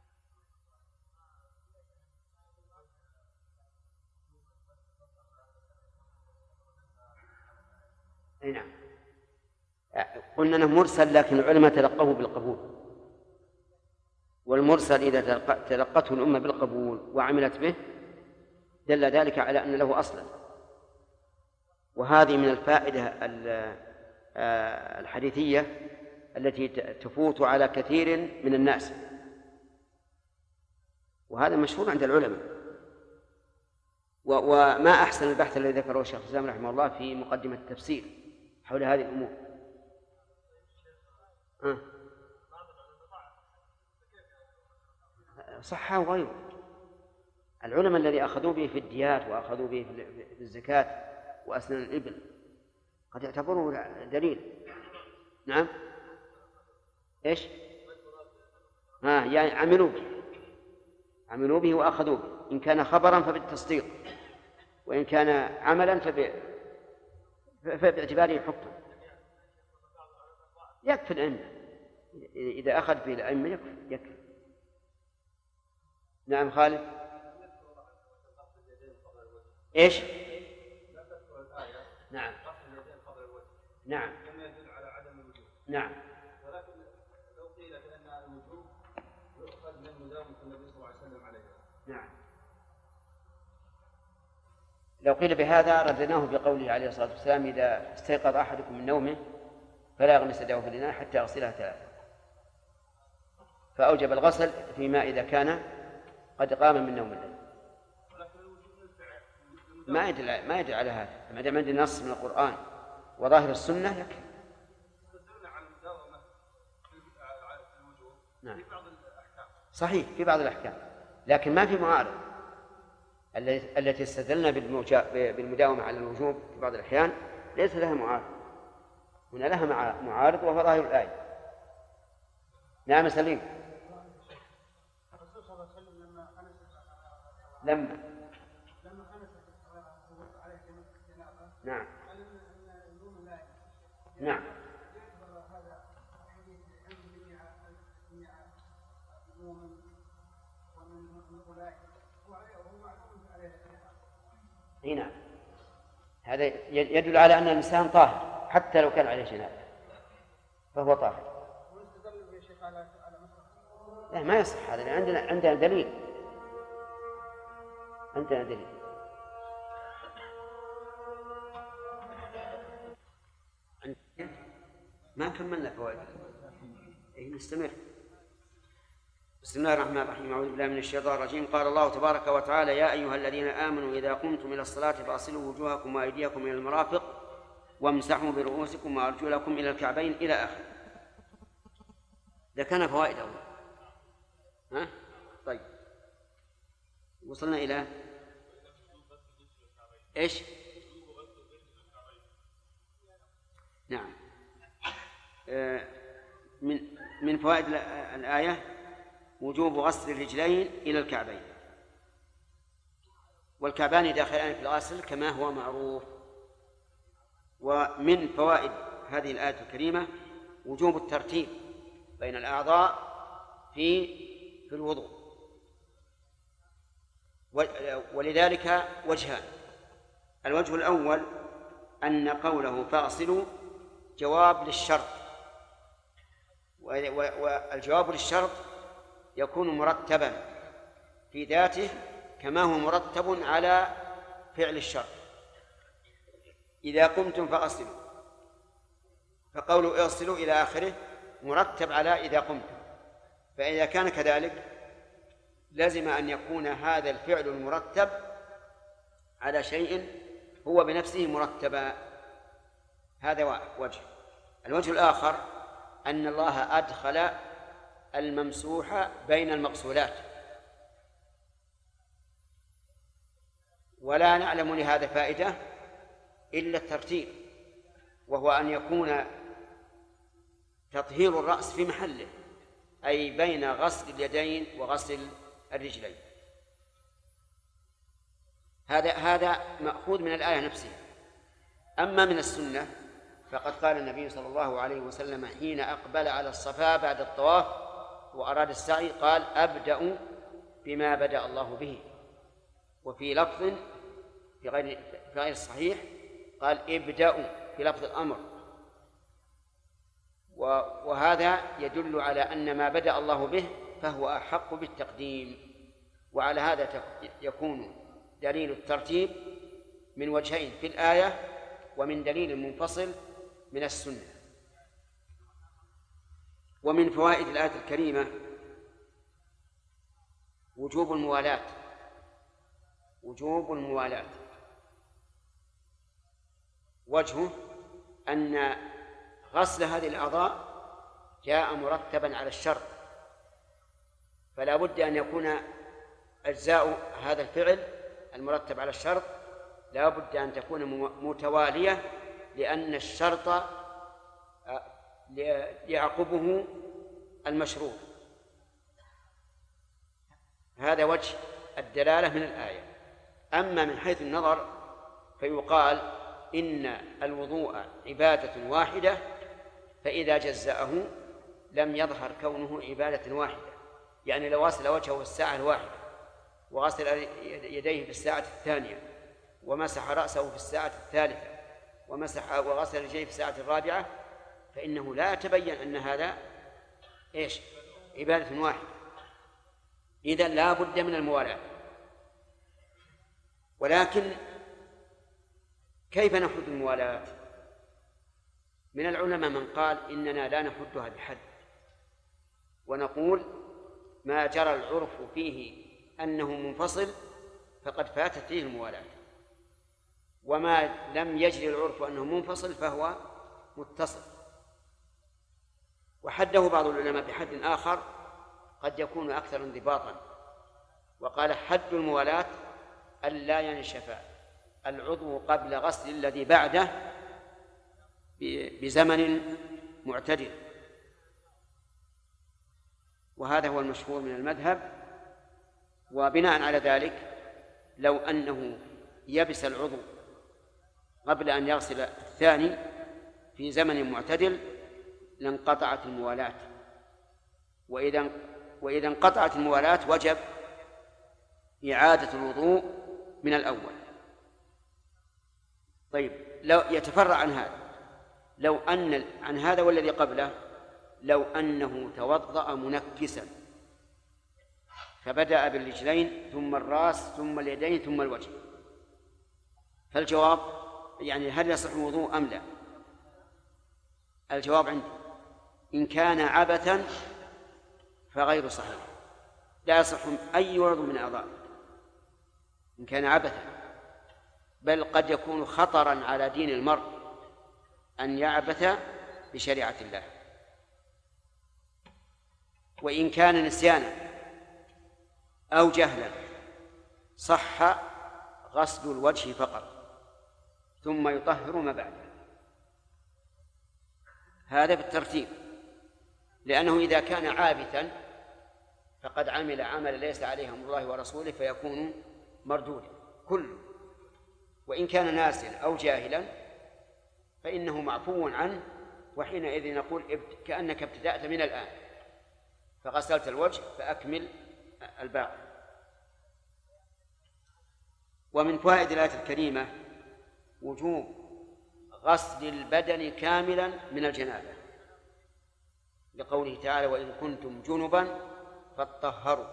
أي نعم. قلنا أنه مرسل، لكن العلماء تلقوه بالقبول، والمرسل إذا تلقته الأمة بالقبول وعملت به دل ذلك على أن له أصلا. وهذه من الفائدة الحديثية التي تفوت على كثير من الناس، وهذا مشهور عند العلماء. وما أحسن البحث الذي ذكره الشيخ الإسلام رحمه الله في مقدمة التفسير حول هذه الأمور. صحة وغيره. العلماء الذي أخذوا به في الديات وأخذوا به في الزكاة وأسنان الإبل قد يعتبروه دليل. نعم. إيش؟ يعني عملوا به وأخذوا به. إن كان خبرا فبالتصديق، وإن كان عملا فباعتباره حكم. يكفي الأئمة، إذا أخذ به الأئمة يكفي. نعم خالد. إيش؟ نعم. نعم. نعم. ولكن لو قيل بأن الوجوب يؤخذ من مداومة النبي صلى الله عليه وسلم عليها. نعم. لو قيل بهذا ردناه بقوله عليه الصلاة والسلام: إذا استيقظ أحدكم من نومه فلا يغمس يده في الإناء حتى يغسلها 3، فأوجب الغسل فيما إذا كان قد قام من نوم الليل. ما يدل على هذا، ما دام عندنا نص من القرآن وظاهر السنة يكفي. نعم. صحيح في بعض الأحكام، لكن ما في معارض. التي استدلنا بالمداومة على الوجوب في بعض الأحيان ليس لها معارض، هنا لها معارض وهو ظاهر الآية. نعم سليم. الرسول صلى الله عليه وسلم لما نعم. نعم. هنا هذا يدل على أن الإنسان طاهر حتى لو كان عليه جنابة فهو طاهر. لا ما يصح هذا، عندنا دليل. ما كملنا فوائد. نستمر. بسم الله الرحمن الرحيم. أعوذ بالله من الشيطان الرجيم. قال الله تبارك وتعالى: يا أيها الذين آمنوا إذا قمتم إلى الصلاة فاغسلوا وجوهكم وأيديكم إلى المرافق وامسحوا برؤوسكم وأرجلكم إلى الكعبين إلى آخره. ذكرنا فوائد أول. طيب وصلنا إلى إيش؟ نعم. من فوائد الآية وجوب غسل الرجلين إلى الكعبين، والكعبان داخلان في الغسل كما هو معروف. ومن فوائد هذه الآية الكريمة وجوب الترتيب بين الأعضاء في الوضوء، ولذلك وجهان. الوجه الأول أن قوله فاغسلوا جواب للشرط، والجواب للشرط يكون مرتبا في ذاته كما هو مرتب على فعل الشرط. إذا قمتم فاغسلوا، فقولوا اغسلوا إلى آخره مرتب على إذا قمتم، فإذا كان كذلك لازم أن يكون هذا الفعل المرتب على شيء هو بنفسه مرتبا. هذا وجه. الوجه الآخر أن الله أدخل الممسوح بين المغسولات، ولا نعلم لهذا فائدة إلا الترتيب، وهو أن يكون تطهير الرأس في محله، أي بين غسل اليدين وغسل الرجلين. هذا مأخوذ من الآية نفسها. أما من السنة فقد قال النبي صلى الله عليه وسلم حين أقبل على الصفا بعد الطواف وأراد السعي قال: أبدأ بما بدأ الله به. وفي لفظ في غير الصحيح قال: ابدأوا في لفظ الأمر. وهذا يدل على أن ما بدأ الله به فهو أحق بالتقديم. وعلى هذا يكون دليل الترتيب من وجهين في الآية ومن دليل منفصل من السنة. ومن فوائد الآية الكريمة وجوب الموالاة. وجوب الموالاة وجهه أن غسل هذه الأعضاء جاء مرتبا على الشرط، فلا بد أن يكون أجزاء هذا الفعل المرتب على الشرط لا بد أن تكون متوالية، لأن الشرط يعقبه المشروط. هذا وجه الدلالة من الآية. أما من حيث النظر فيقال إن الوضوء عبادة واحدة، فإذا جزأه لم يظهر كونه عبادة واحدة. يعني لو غسل وجهه في الساعة الواحدة وغسل يديه في الساعة الثانية ومسح رأسه في الساعة الثالثة وغسل رجليه في الساعة الرابعة، فإنه لا يتبين أن هذا عبادة واحدة. إذن لا بد من الموالاة. ولكن كيف نحد الموالاة؟ من العلماء من قال إننا لا نحدها بحد، ونقول ما جرى العرف فيه أنه منفصل فقد فاتت فيه الموالاة، وما لم يجري العرف أنه منفصل فهو متصل. وحده بعض العلماء بحد آخر قد يكون أكثر انضباطا، وقال حد الموالاة ألا ينشف العضو قبل غسل الذي بعده بزمن معتدل، وهذا هو المشهور من المذهب. وبناء على ذلك لو أنه يبس العضو قبل أن يغسل الثاني في زمن معتدل لانقطعت الموالاة، وإذا انقطعت الموالاة وجب إعادة الوضوء من الأول. طيب، لو يتفرع عن هذا، لو أن عن هذا والذي قبله لو أنه توضأ منكسا فبدأ بالرجلين ثم الرأس ثم اليدين ثم الوجه، فالجواب يعني هل يصح الوضوء أم لا؟ الجواب عندي إن كان عبثا فغير صحيح، لا يصح أي عضو من أعضاء إن كان عبثا، بل قد يكون خطرا على دين المرء أن يعبث بشريعة الله. وإن كان نسيانا أو جهلا صح غسل الوجه فقط ثم يطهر ما بعده. هذا بالترتيب، لأنه إذا كان عابثا فقد عمل عمل ليس عليه أمر الله ورسوله فيكون مردودا كله. وإن كان ناسيا أو جاهلا فإنه معفو عنه، وحينئذ نقول كأنك ابتدأت من الآن فغسلت الوجه فأكمل الباقي. ومن فوائد الآية الكريمة وجوب غسل البدن كاملا من الجنابة، لقوله تعالى وإن كنتم جنبا فاطهروا.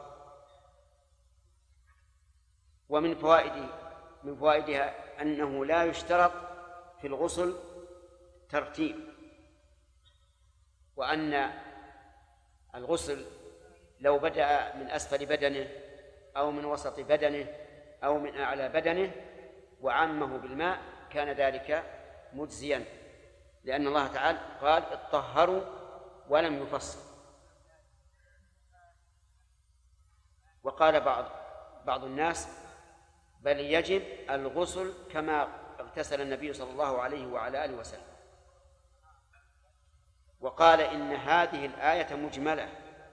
ومن فوائدها أنه لا يشترط في الغسل ترتيب، وأن الغسل لو بدأ من أسفل بدنه أو من وسط بدنه أو من أعلى بدنه وعمه بالماء كان ذلك مجزيا، لأن الله تعالى قال اطهروا ولم يفصل. وقال بعض الناس بل يجب الغسل كما اغتسل النبي صلى الله عليه وعلى آله وسلم، وقال إن هذه الآية مجملة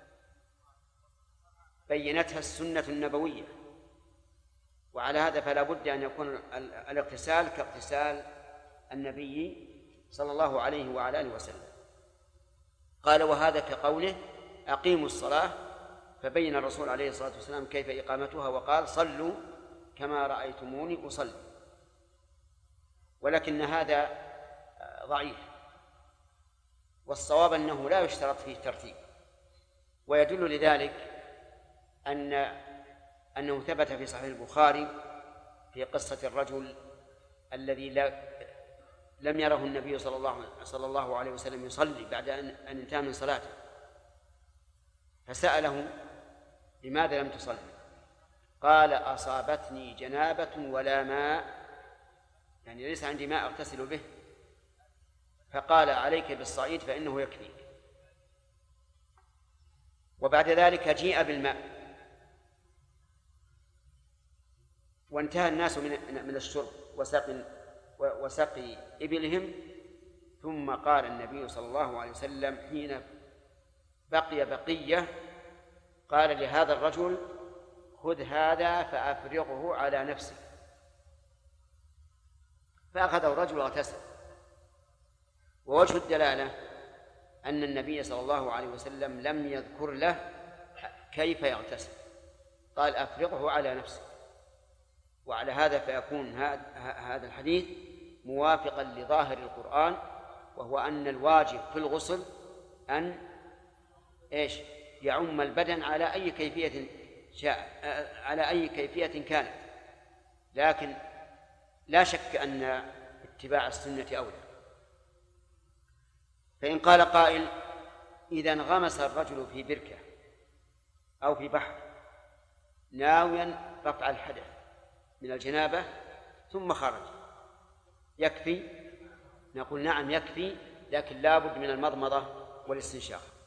بينتها السنة النبوية، وعلى هذا فلا بد أن يكون الاغتسال كاغتسال النبي صلى الله عليه وعلى آله وسلم. قال وهذا كقوله أقيموا الصلاة، فبين الرسول عليه الصلاة والسلام كيف إقامتها وقال صلوا كما رأيتموني أصلي. ولكن هذا ضعيف، والصواب أنه لا يشترط فيه ترتيب. ويدل لذلك أنه ثبت في صحيح البخاري في قصة الرجل الذي لم يره النبي صلى الله عليه وسلم يصلي بعد أن انتهى من صلاته، فسأله لماذا لم تصلي؟ قال أصابتني جنابة ولا ماء، يعني ليس عندي ماء أغتسل به، فقال عليك بالصعيد فإنه يكفيك. وبعد ذلك جيء بالماء وانتهى الناس من الشرب وسقي إبلهم، ثم قال النبي صلى الله عليه وسلم حين بقي بقية قال لهذا الرجل خذ هذا فأفرغه على نفسك، فأخذه الرجل واغتسل. ووجه الدلالة أن النبي صلى الله عليه وسلم لم يذكر له كيف يغتسل، قال أفرغه على نفسك. وعلى هذا فيكون هذا الحديث موافقا لظاهر القرآن، وهو أن الواجب في الغسل أن يعم البدن على أي كيفية شاء، على أي كيفية كانت، لكن لا شك أن اتباع السنة أولى. فإن قال قائل إذا انغمس الرجل في بركة أو في بحر ناويا رفع الحدث من الجنابة ثم خرج، يكفي؟ نقول نعم يكفي، لكن لا بد من المضمضة والاستنشاق.